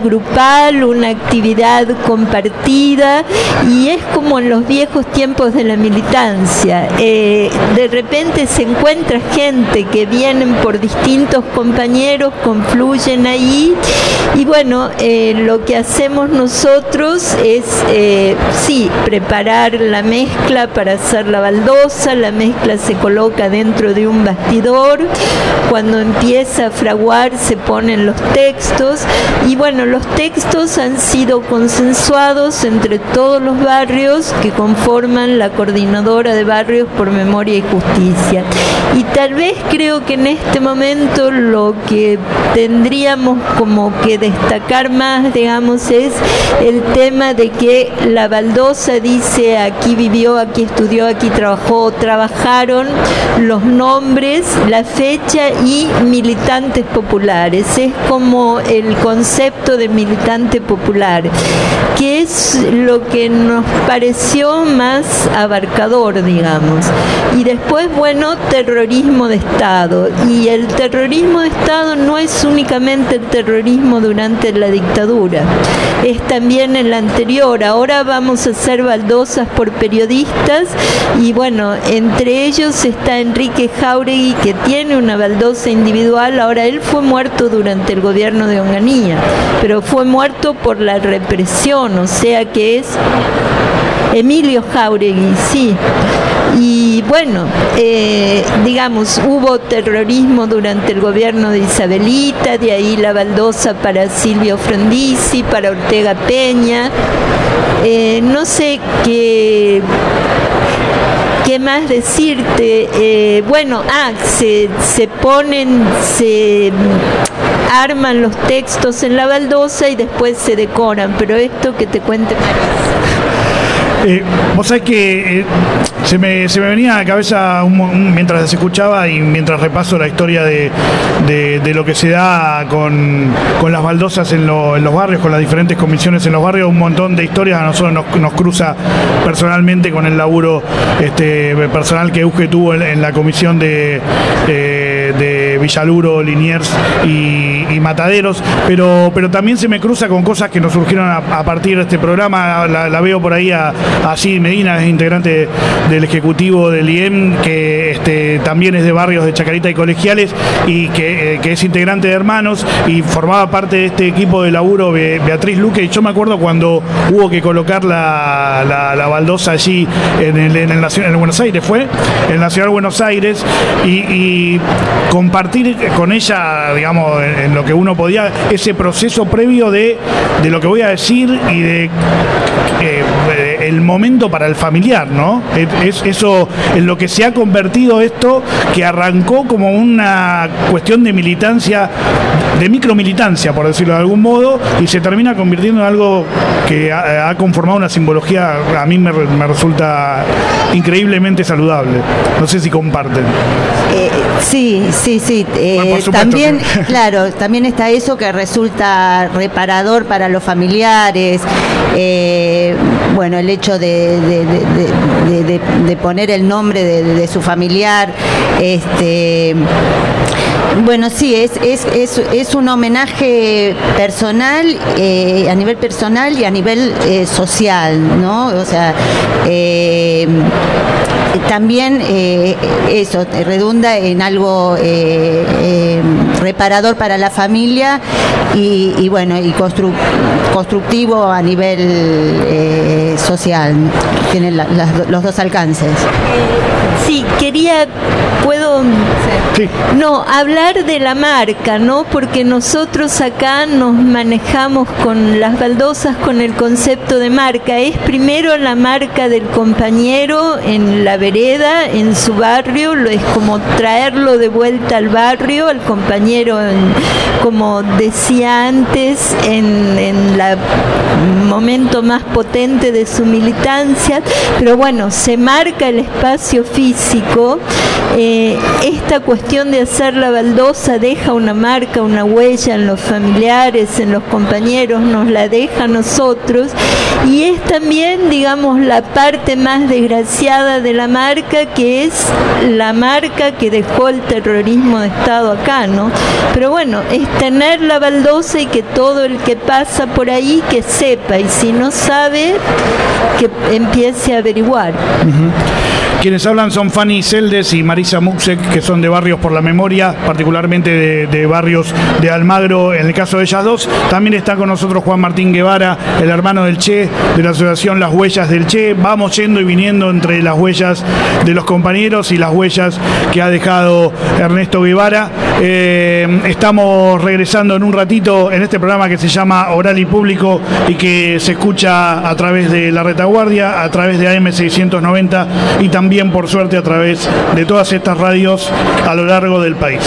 grupal, una actividad compartida, y es como en los viejos tiempos de la militancia. Eh, de repente se encuentra gente que vienen por distintos compañeros, confluyen ahí, y bueno, eh, lo que hacemos nosotros es, eh, sí, preparar la mezcla para hacer la baldosa. La mezcla se coloca dentro de un bastidor, cuando empieza a fraguar se ponen los textos, y bueno, los textos han sido consensuados entre todos los barrios que conforman la Coordinadora de Barrios por Memoria y Justicia. Y tal vez creo que en este momento lo que tendríamos como que destacar más, digamos, es el tema de que la baldosa dice aquí vivió, aquí estudió, aquí trabajó, trabajaron, los nombres, la fecha y militantes populares. Es como el concepto de militante popular, que es lo que nos pareció más abarcador, digamos. Y después, bueno, terrorismo de Estado. Y el terrorismo de Estado no es únicamente el terrorismo durante la dictadura, es también el anterior. Ahora vamos a hacer baldosas por periodistas, y bueno, entre ellos está Enrique Jáuregui, que tiene una baldosa individual. Ahora, él fue muerto durante el gobierno de Onganía, pero fue muerto por la represión, o sea que es Emilio Jáuregui, sí. Y bueno, eh, digamos, hubo terrorismo durante el gobierno de Isabelita, de ahí la baldosa para Silvio Frondizi, para Ortega Peña. Eh, no sé qué... ¿Qué más decirte? Eh, bueno, ah, se, se ponen, se arman los textos en la baldosa y después se decoran, pero esto que te cuente Marisa. Eh, vos sabés que eh, se, me, se me venía a la cabeza un, un, mientras se escuchaba y mientras repaso la historia de, de, de lo que se da con, con las baldosas en, lo, en los barrios, con las diferentes comisiones en los barrios, un montón de historias a nosotros nos, nos cruza personalmente con el laburo este, personal que Euge tuvo en, en la comisión de, eh, de Villaluro, Liniers y, y Mataderos, pero, pero también se me cruza con cosas que nos surgieron a, a partir de este programa. La, la veo por ahí a Así Medina, es integrante del ejecutivo del I E M, que este, también es de barrios de Chacarita y Colegiales, y que, eh, que es integrante de Hermanos y formaba parte de este equipo de laburo Be Beatriz Luque. Y yo me acuerdo cuando hubo que colocar la, la, la baldosa allí en el, en el Nacional, en Buenos Aires, fue en el Nacional Buenos Aires, y, y compartir con ella, digamos, en, en lo que uno podía, ese proceso previo de, de lo que voy a decir y de eh, el momento para el familiar, ¿no? Es eso en lo que se ha convertido esto, que arrancó como una cuestión de militancia, de micromilitancia, por decirlo de algún modo, y se termina convirtiendo en algo que ha, ha conformado una simbología, a mí me, me resulta increíblemente saludable. No sé si comparten. Eh, sí, sí, sí. Eh, bueno, también, que... claro, también está eso que resulta reparador para los familiares. Eh, bueno, el hecho de, de, de, de, de, de poner el nombre de, de su familiar, este... Bueno, sí, es, es, es, es un homenaje personal, eh, a nivel personal y a nivel eh, social, ¿no? O sea, eh, también eh, eso redunda en algo eh, eh, reparador para la familia y, y bueno, y constru constructivo a nivel eh, social. Tiene la, las, los dos alcances. Sí, quería, puedo, sí. no, hablar de la marca, ¿no? Porque nosotros acá nos manejamos con las baldosas con el concepto de marca. Es primero la marca del compañero en la vereda, en su barrio, es como traerlo de vuelta al barrio, al compañero, en, como decía antes, en, en la momento más potente de su militancia, pero bueno, se marca el espacio físico. eh, esta cuestión de hacer la baldosa deja una marca, una huella en los familiares, en los compañeros, nos la deja a nosotros, y es también, digamos, la parte más desgraciada de la marca, que es la marca que dejó el terrorismo de Estado acá, ¿no? Pero bueno, es tener la baldosa y que todo el que pasa por ahí que sepa, y si no sabe, que empiece a averiguar. Uh-huh. Quienes hablan son Fanny Celdes y Marisa Muxek, que son de Barrios por la Memoria, particularmente de, de Barrios de Almagro, en el caso de ellas dos. También está con nosotros Juan Martín Guevara, el hermano del Che, de la asociación Las Huellas del Che. Vamos yendo y viniendo entre las huellas de los compañeros y las huellas que ha dejado Ernesto Guevara. Eh, estamos regresando en un ratito en este programa que se llama Oral y Público y que se escucha a través de La Retaguardia, a través de A M seiscientos noventa y también También, por suerte, a través de todas estas radios a lo largo del país.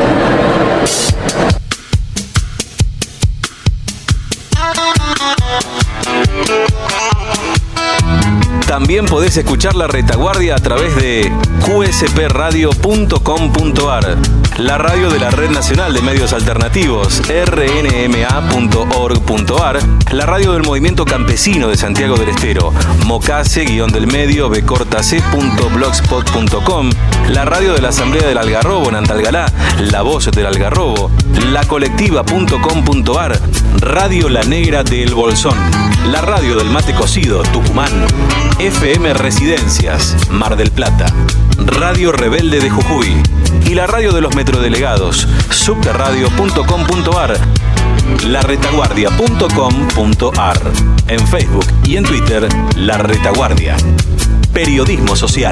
También podés escuchar La Retaguardia a través de Q S P radio punto com punto a r, la radio de la Red Nacional de Medios Alternativos, R N M A punto org punto a r, la radio del Movimiento Campesino de Santiago del Estero, mocase guión del medio b corta c punto blogspot punto com, la radio de la Asamblea del Algarrobo en Antalgalá, La Voz del Algarrobo, la colectiva punto com punto a r, Radio La Negra de El Bolsón, la radio del Mate Cocido, Tucumán, F M Residencias, Mar del Plata, Radio Rebelde de Jujuy y la radio de los metrodelegados, subterradio punto com punto a r, la retaguardia punto com punto a r, en Facebook y en Twitter, La Retaguardia. Periodismo social.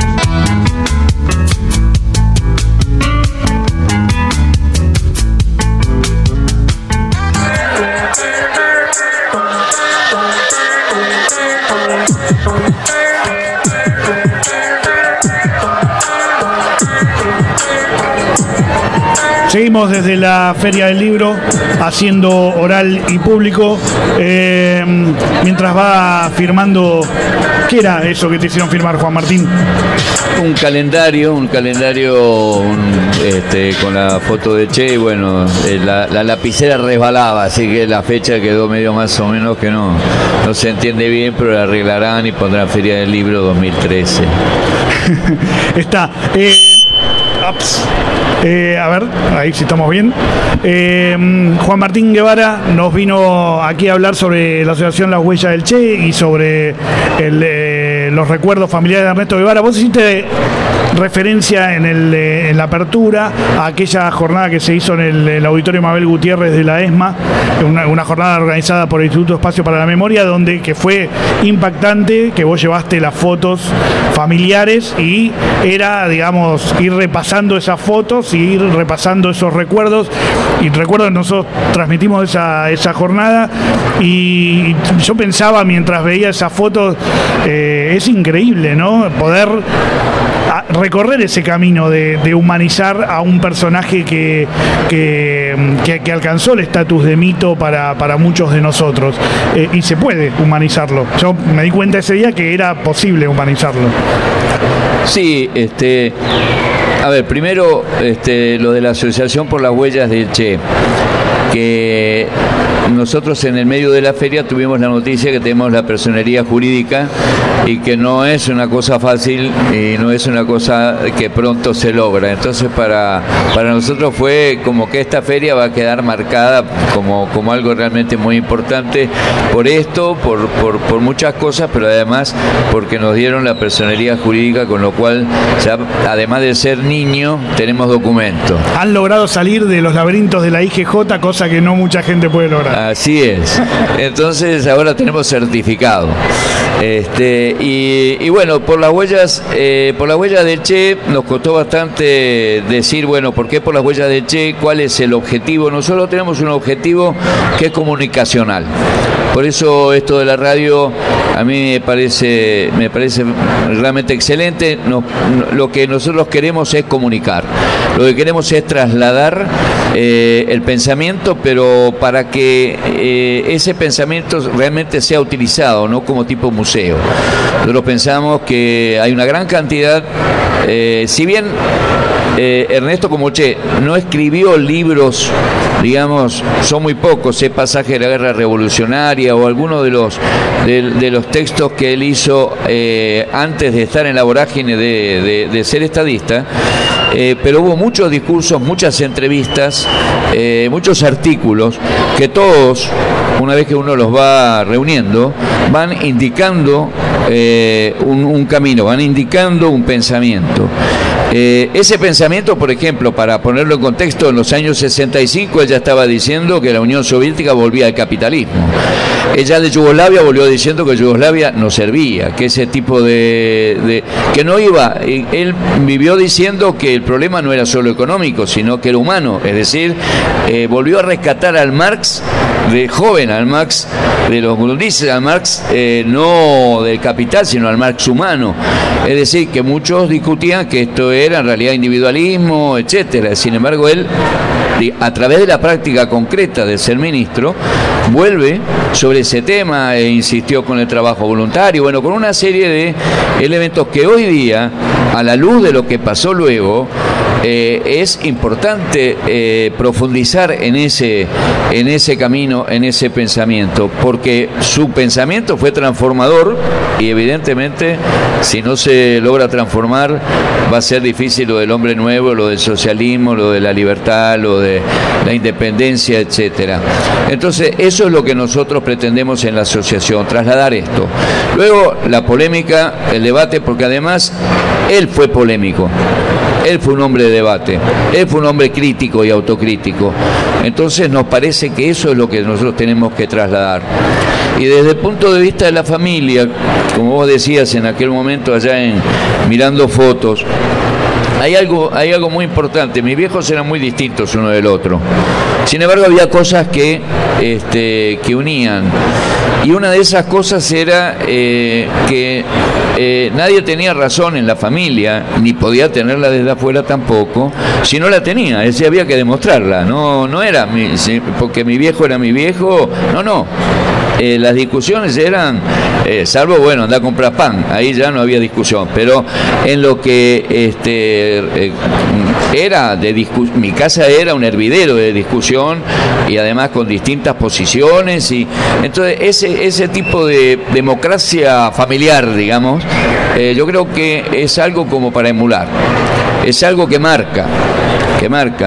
Seguimos desde la Feria del Libro haciendo oral y público, eh, mientras va firmando. ¿Qué era eso que te hicieron firmar, Juan Martín? Un calendario, un calendario un, este, con la foto de Che, y bueno, eh, la, la lapicera resbalaba, así que la fecha quedó medio más o menos que no, no se entiende bien, pero la arreglarán y pondrán Feria del Libro dos mil trece. Está. Eh, ups. Eh, a ver, ahí si estamos bien. Eh, Juan Martín Guevara nos vino aquí a hablar sobre la asociación Las Huellas del Che y sobre el, eh, los recuerdos familiares de Ernesto Guevara. Vos hiciste referencia en, el, eh, en la apertura a aquella jornada que se hizo en el, el Auditorio Mabel Gutiérrez de la ESMA, una, una jornada organizada por el Instituto Espacio para la Memoria, donde que fue impactante, que vos llevaste las fotos familiares y era, digamos, ir repasando esas fotos y ir repasando esos recuerdos. Y recuerdo que nosotros transmitimos esa, esa jornada y yo pensaba mientras veía esas fotos, eh, es increíble, ¿no? Poder a recorrer ese camino de, de humanizar a un personaje que, que, que, que alcanzó el estatus de mito para, para muchos de nosotros, eh, y se puede humanizarlo. Yo me di cuenta ese día que era posible humanizarlo. Sí, este, a ver, primero este, lo de la Asociación por las Huellas del Che, que nosotros en el medio de la feria tuvimos la noticia que tenemos la personería jurídica y que no es una cosa fácil y no es una cosa que pronto se logra. Entonces para, para nosotros fue como que esta feria va a quedar marcada como, como algo realmente muy importante por esto, por, por, por muchas cosas, pero además porque nos dieron la personería jurídica, con lo cual ya, además de ser niño, tenemos documento. Han logrado salir de los laberintos de la I G J, cosa que no mucha gente puede lograr. Así es. Entonces ahora tenemos certificado. Este, y, y bueno, por las huellas, eh, por las huellas del Che nos costó bastante decir, bueno, ¿por qué por las huellas del Che? ¿Cuál es el objetivo? Nosotros tenemos un objetivo que es comunicacional. Por eso esto de la radio a mí me parece, me parece realmente excelente. No, no, lo que nosotros queremos es comunicar. Lo que queremos es trasladar eh, el pensamiento, pero para que eh, ese pensamiento realmente sea utilizado, no como tipo museo. Nosotros pensamos que hay una gran cantidad, eh, si bien eh, Ernesto Comoché no escribió libros, digamos, son muy pocos, ese pasaje de la guerra revolucionaria o algunos de los de, de los textos que él hizo eh, antes de estar en la vorágine de, de, de ser estadista, eh, pero hubo muchos discursos, muchas entrevistas, eh, muchos artículos que todos, una vez que uno los va reuniendo, van indicando eh, un, un camino, van indicando un pensamiento. Eh, ese pensamiento, por ejemplo, para ponerlo en contexto, en los años sesenta y cinco ella estaba diciendo que la Unión Soviética volvía al capitalismo. Ella de Yugoslavia volvió diciendo que Yugoslavia no servía, que ese tipo de... de que no iba... Él vivió diciendo que el problema no era solo económico, sino que era humano. Es decir, eh, volvió a rescatar al Marx de joven, al Marx de los grundises, al Marx eh, no del capital, sino al Marx humano. Es decir, que muchos discutían que esto era en realidad individualismo, etcétera. Sin embargo, él, a través de la práctica concreta de ser ministro, vuelve sobre ese tema e insistió con el trabajo voluntario, bueno, con una serie de elementos que hoy día, a la luz de lo que pasó luego, eh, es importante eh, profundizar en ese, en ese camino, en ese pensamiento, porque su pensamiento fue transformador y evidentemente si no se logra transformar va a ser difícil lo del hombre nuevo, lo del socialismo, lo de la libertad, lo de la independencia, etcétera. Entonces eso es lo que nosotros pretendemos en la asociación, trasladar esto. Luego la polémica, el debate, porque además él fue polémico. Él fue un hombre de debate, él fue un hombre crítico y autocrítico. Entonces nos parece que eso es lo que nosotros tenemos que trasladar. Y desde el punto de vista de la familia, como vos decías en aquel momento allá en mirando fotos, hay algo, hay algo muy importante. Mis viejos eran muy distintos uno del otro. Sin embargo, había cosas que, este, que unían. Y una de esas cosas era eh, que eh, nadie tenía razón en la familia, ni podía tenerla desde afuera tampoco, si no la tenía, es decir, había que demostrarla. No, no era mi, porque mi viejo era mi viejo, no, no. Eh, las discusiones eran, eh, salvo, bueno, andar a comprar pan, ahí ya no había discusión, pero en lo que este eh, era de discusión, mi casa era un hervidero de discusión y además con distintas posiciones, y entonces ese, ese tipo de democracia familiar, digamos, eh, yo creo que es algo como para emular, es algo que marca, que marca,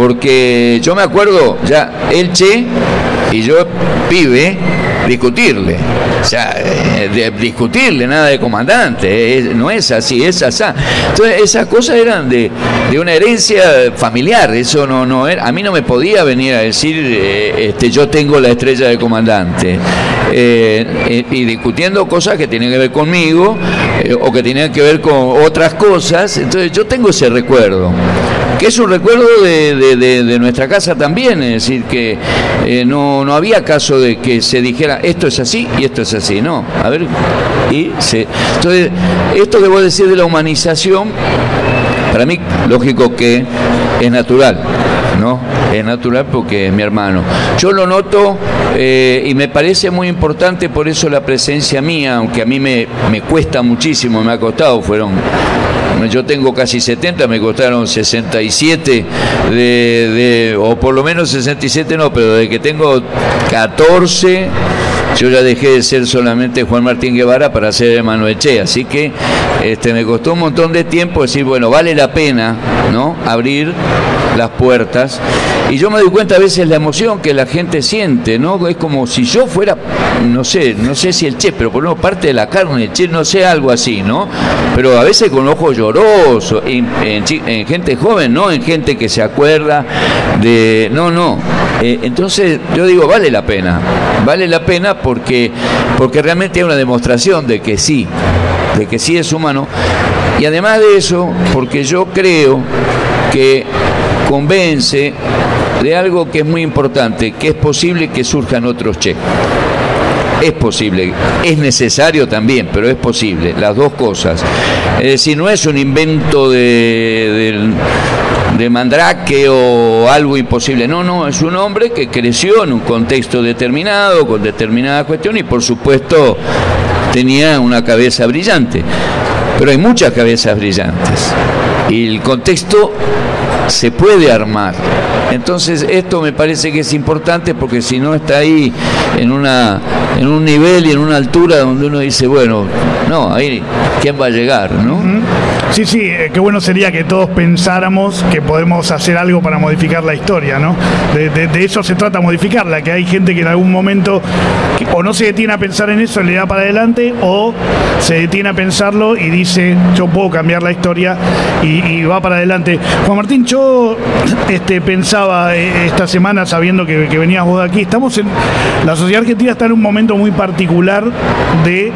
porque yo me acuerdo ya, el Che y yo, pibe, discutirle, o sea, eh, de, discutirle, nada de comandante, eh, no es así, es así. Entonces esas cosas eran de, de una herencia familiar, eso no, no era, a mí no me podía venir a decir, eh, este, yo tengo la estrella de comandante, eh, eh, y discutiendo cosas que tienen que ver conmigo, eh, o que tenían que ver con otras cosas, entonces yo tengo ese recuerdo, que es un recuerdo de, de, de, de nuestra casa también, es decir, que eh, no, no había caso de que se dijera esto es así y esto es así, no, a ver, y se, entonces, esto que vos decís de la humanización, para mí, lógico que es natural, ¿no? Es natural porque es mi hermano. Yo lo noto eh, y me parece muy importante por eso la presencia mía, aunque a mí me, me cuesta muchísimo, me ha costado, fueron... Yo tengo casi setenta, me costaron sesenta y siete, de, de, o por lo menos sesenta y siete no, pero de que tengo catorce, yo ya dejé de ser solamente Juan Martín Guevara para ser Emanuel Che, así que este, me costó un montón de tiempo decir, bueno, vale la pena, ¿no?, abrir las puertas, y yo me doy cuenta a veces la emoción que la gente siente, ¿no? Es como si yo fuera, no sé, no sé si el Che, pero por lo menos parte de la carne, el Che, no sé, algo así, ¿no? Pero a veces con ojos llorosos, en, en, en gente joven, no en gente que se acuerda de... No, no. Eh, entonces yo digo, vale la pena, vale la pena porque, porque realmente hay una demostración de que sí, de que sí es humano, y además de eso, porque yo creo que convence de algo que es muy importante, que es posible que surjan otros Che. Es posible, es necesario también, pero es posible, las dos cosas. Es decir, no es un invento de, de mandrake o algo imposible. No, no, es un hombre que creció en un contexto determinado, con determinada cuestión, y por supuesto tenía una cabeza brillante. Pero hay muchas cabezas brillantes y el contexto se puede armar. Entonces esto me parece que es importante, porque si no está ahí en una en un nivel y en una altura donde uno dice, bueno, no, ahí quién va a llegar, ¿no? Uh-huh. Sí, sí, eh, qué bueno sería que todos pensáramos que podemos hacer algo para modificar la historia, ¿no? De, de, de eso se trata, modificarla, que hay gente que en algún momento que, o no se detiene a pensar en eso, le da para adelante, o se detiene a pensarlo y dice, yo puedo cambiar la historia, y, y va para adelante. Juan Martín, yo este, pensaba eh, esta semana, sabiendo que, que venías vos de aquí, estamos en, la sociedad argentina está en un momento muy particular de...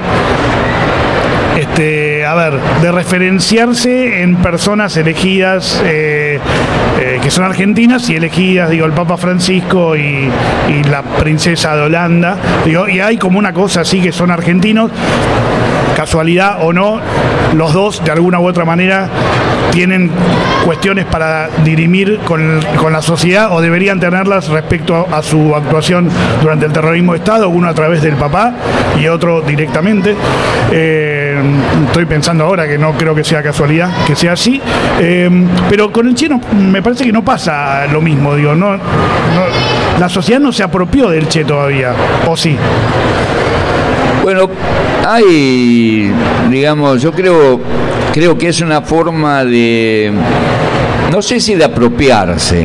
Este, a ver, de referenciarse en personas elegidas eh, eh, que son argentinas y elegidas, digo, el Papa Francisco y, y la princesa de Holanda, digo, y hay como una cosa así que son argentinos, casualidad o no, los dos de alguna u otra manera tienen cuestiones para dirimir con, con la sociedad, o deberían tenerlas respecto a, a su actuación durante el terrorismo de Estado, uno a través del papá y otro directamente. Eh, estoy pensando ahora que no creo que sea casualidad que sea así, eh, pero con el Che no, me parece que no pasa lo mismo, digo, no, no, la sociedad no se apropió del Che todavía, ¿o sí? Bueno, hay, digamos, yo creo, creo que es una forma de, no sé si de apropiarse,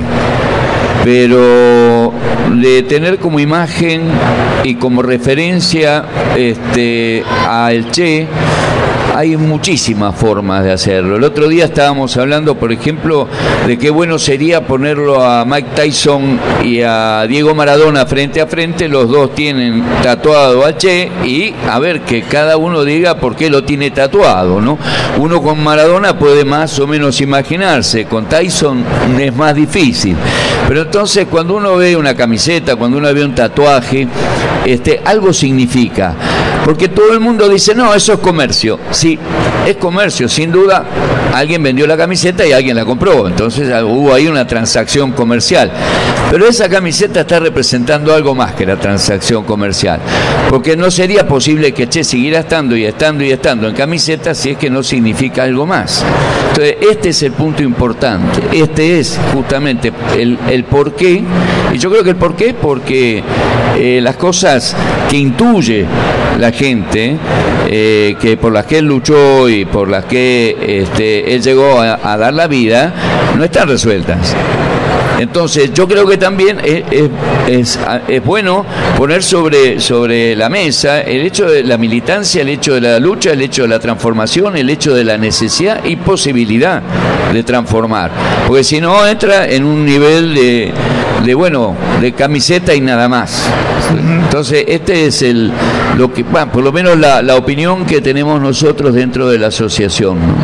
pero de tener como imagen y como referencia este, al Che. Hay muchísimas formas de hacerlo. El otro día estábamos hablando, por ejemplo, de qué bueno sería ponerlo a Mike Tyson y a Diego Maradona frente a frente. Los dos tienen tatuado a Che, y a ver que cada uno diga por qué lo tiene tatuado, ¿no? Uno con Maradona puede más o menos imaginarse, con Tyson es más difícil. Pero entonces cuando uno ve una camiseta, cuando uno ve un tatuaje, este, algo significa. Porque todo el mundo dice, no, eso es comercio. Sí, es comercio, sin duda. Alguien vendió la camiseta y alguien la compró. Entonces hubo ahí una transacción comercial. Pero esa camiseta está representando algo más que la transacción comercial. Porque no sería posible que Che siguiera estando y estando y estando en camiseta si es que no significa algo más. Entonces, este es el punto importante. Este es justamente el, el porqué. Y yo creo que el porqué es porque eh, las cosas que intuye la gente, eh, que por las que él luchó y por las que este, él llegó a, a dar la vida, no están resueltas. Entonces yo creo que también es, es, es, es bueno poner sobre, sobre la mesa el hecho de la militancia, el hecho de la lucha, el hecho de la transformación, el hecho de la necesidad y posibilidad de transformar, porque si no entra en un nivel de, de bueno, de camiseta y nada más. Entonces este es el lo que, bueno, por lo menos la, la opinión que tenemos nosotros dentro de la asociación, ¿no?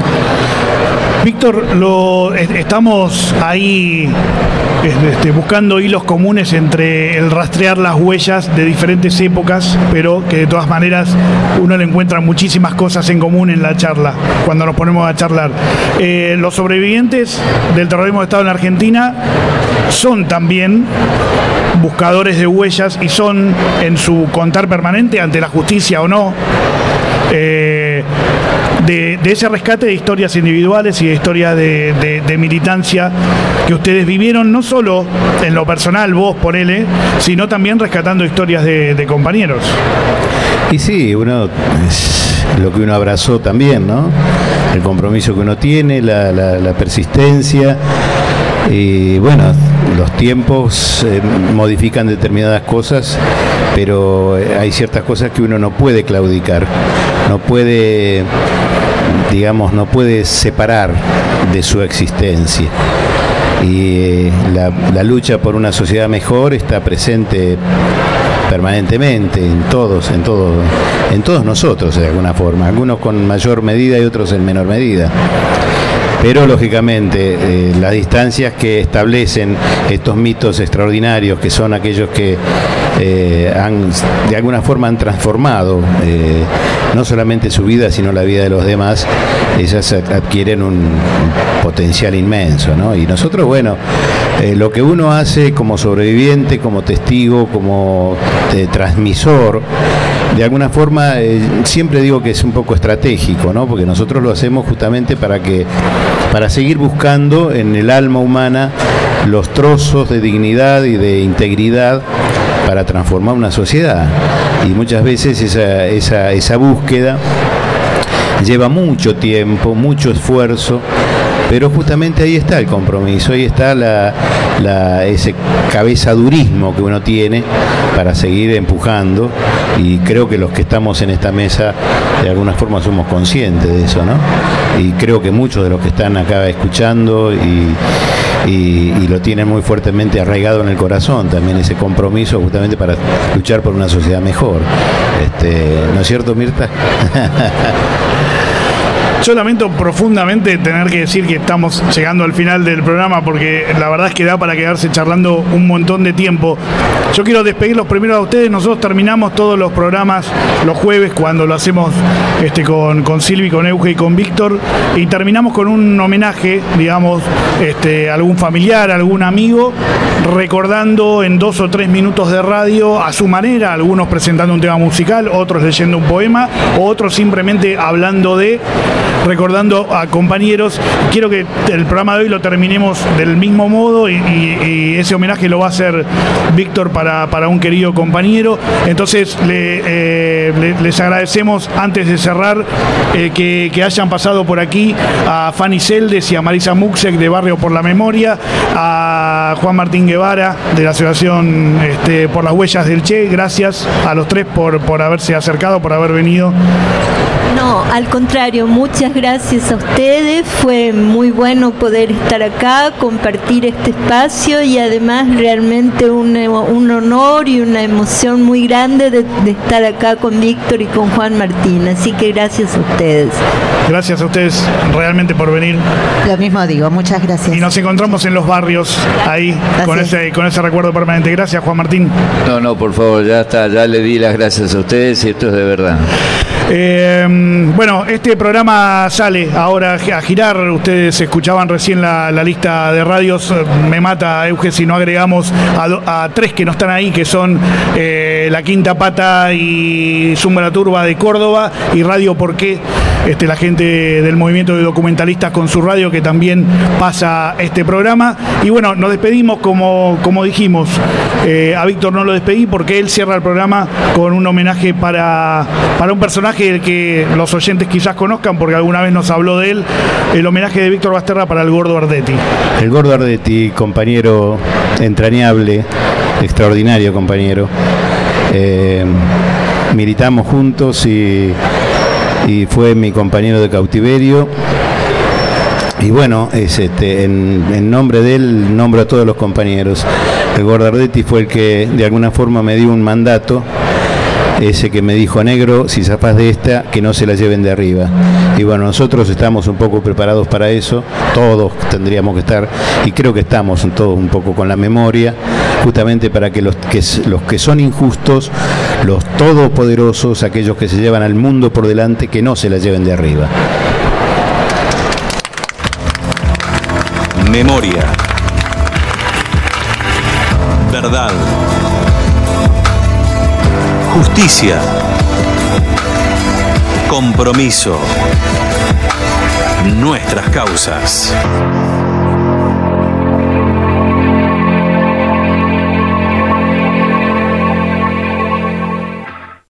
Víctor, lo, estamos ahí este, buscando hilos comunes entre el rastrear las huellas de diferentes épocas, pero que de todas maneras uno le encuentra muchísimas cosas en común en la charla, cuando nos ponemos a charlar. Eh, los sobrevivientes del terrorismo de Estado en la Argentina son también buscadores de huellas y son, en su contar permanente ante la justicia o no, eh, de, de ese rescate de historias individuales y de historias de, de, de militancia que ustedes vivieron, no solo en lo personal, vos ponele, sino también rescatando historias de, de compañeros. Y sí, uno es lo que uno abrazó también, ¿no? El compromiso que uno tiene, la, la, la persistencia. Y bueno, los tiempos eh, modifican determinadas cosas, pero hay ciertas cosas que uno no puede claudicar, no puede, digamos, no puede separar de su existencia. Y eh, la, la lucha por una sociedad mejor está presente permanentemente en todos, en todos, en todos nosotros de alguna forma, algunos con mayor medida y otros en menor medida. Pero lógicamente eh, las distancias que establecen estos mitos extraordinarios, que son aquellos que eh, han, de alguna forma han transformado eh, no solamente su vida, sino la vida de los demás. Ellas adquieren un, un potencial inmenso, ¿no? Y nosotros, bueno, eh, lo que uno hace como sobreviviente, como testigo, como eh, transmisor, de alguna forma, eh, siempre digo que es un poco estratégico, ¿no? Porque nosotros lo hacemos justamente para que, para seguir buscando en el alma humana los trozos de dignidad y de integridad para transformar una sociedad. Y muchas veces esa, esa, esa búsqueda lleva mucho tiempo, mucho esfuerzo, pero justamente ahí está el compromiso, ahí está la, la, ese cabezadurismo que uno tiene para seguir empujando, y creo que los que estamos en esta mesa de alguna forma somos conscientes de eso, ¿no? Y creo que muchos de los que están acá escuchando y, y, y lo tienen muy fuertemente arraigado en el corazón también, ese compromiso justamente para luchar por una sociedad mejor. Este, ¿no es cierto, Mirta? Yo lamento profundamente tener que decir que estamos llegando al final del programa, porque la verdad es que da para quedarse charlando un montón de tiempo. Yo quiero despedirlos primero a ustedes. Nosotros terminamos todos los programas los jueves cuando lo hacemos este, con, con Silvi, con Euge y con Víctor, y terminamos con un homenaje, digamos, este, a algún familiar, a algún amigo, recordando en dos o tres minutos de radio a su manera, algunos presentando un tema musical, otros leyendo un poema, o otros simplemente hablando de, recordando a compañeros. Quiero que el programa de hoy lo terminemos del mismo modo, y, y, y ese homenaje lo va a hacer Víctor para, para un querido compañero. Entonces le, eh, le, les agradecemos, antes de cerrar, eh, que, que hayan pasado por aquí a Fanny Celdes y a Marisa Muxek de Barrio por la Memoria, a Juan Martín Guevara de la Asociación este, por las Huellas del Che. Gracias a los tres por, por haberse acercado, por haber venido. No, al contrario, muchas gracias a ustedes. Fue muy bueno poder estar acá, compartir este espacio, y además realmente un, un honor y una emoción muy grande de, de estar acá con Víctor y con Juan Martín. Así que gracias a ustedes. Gracias a ustedes realmente por venir. Lo mismo digo, muchas gracias. Y nos encontramos en los barrios ahí con ese, con ese recuerdo permanente. Gracias, Juan Martín. No, no, por favor, ya está, ya le di las gracias a ustedes y esto es de verdad. Eh, bueno, este programa sale ahora a girar. Ustedes escuchaban recién la, la lista de radios. Me mata, Euge, si no agregamos a, do, a tres que no están ahí, que son eh, La Quinta Pata y Zumba la Turba de Córdoba, y Radio Porqué, este, la gente del movimiento de documentalistas con su radio, que también pasa este programa. Y bueno, nos despedimos como, como dijimos. Eh, a Víctor no lo despedí porque él cierra el programa con un homenaje para, para un personaje que los oyentes quizás conozcan, porque alguna vez nos habló de él, el homenaje de Víctor Basterra para el Gordo Ardetti. El Gordo Ardetti, compañero entrañable, extraordinario compañero. Eh, militamos juntos y, y fue mi compañero de cautiverio. Y bueno, es este, en, en nombre de él nombro a todos los compañeros. El Gordo Ardetti fue el que de alguna forma me dio un mandato, ese que me dijo: negro, si zafás de esta, que no se la lleven de arriba. Y bueno, nosotros estamos un poco preparados para eso, todos tendríamos que estar, y creo que estamos todos un poco con la memoria, justamente para que los que, los que son injustos, los todopoderosos, aquellos que se llevan al mundo por delante, que no se la lleven de arriba. Memoria. Verdad. Justicia. Compromiso. Nuestras causas.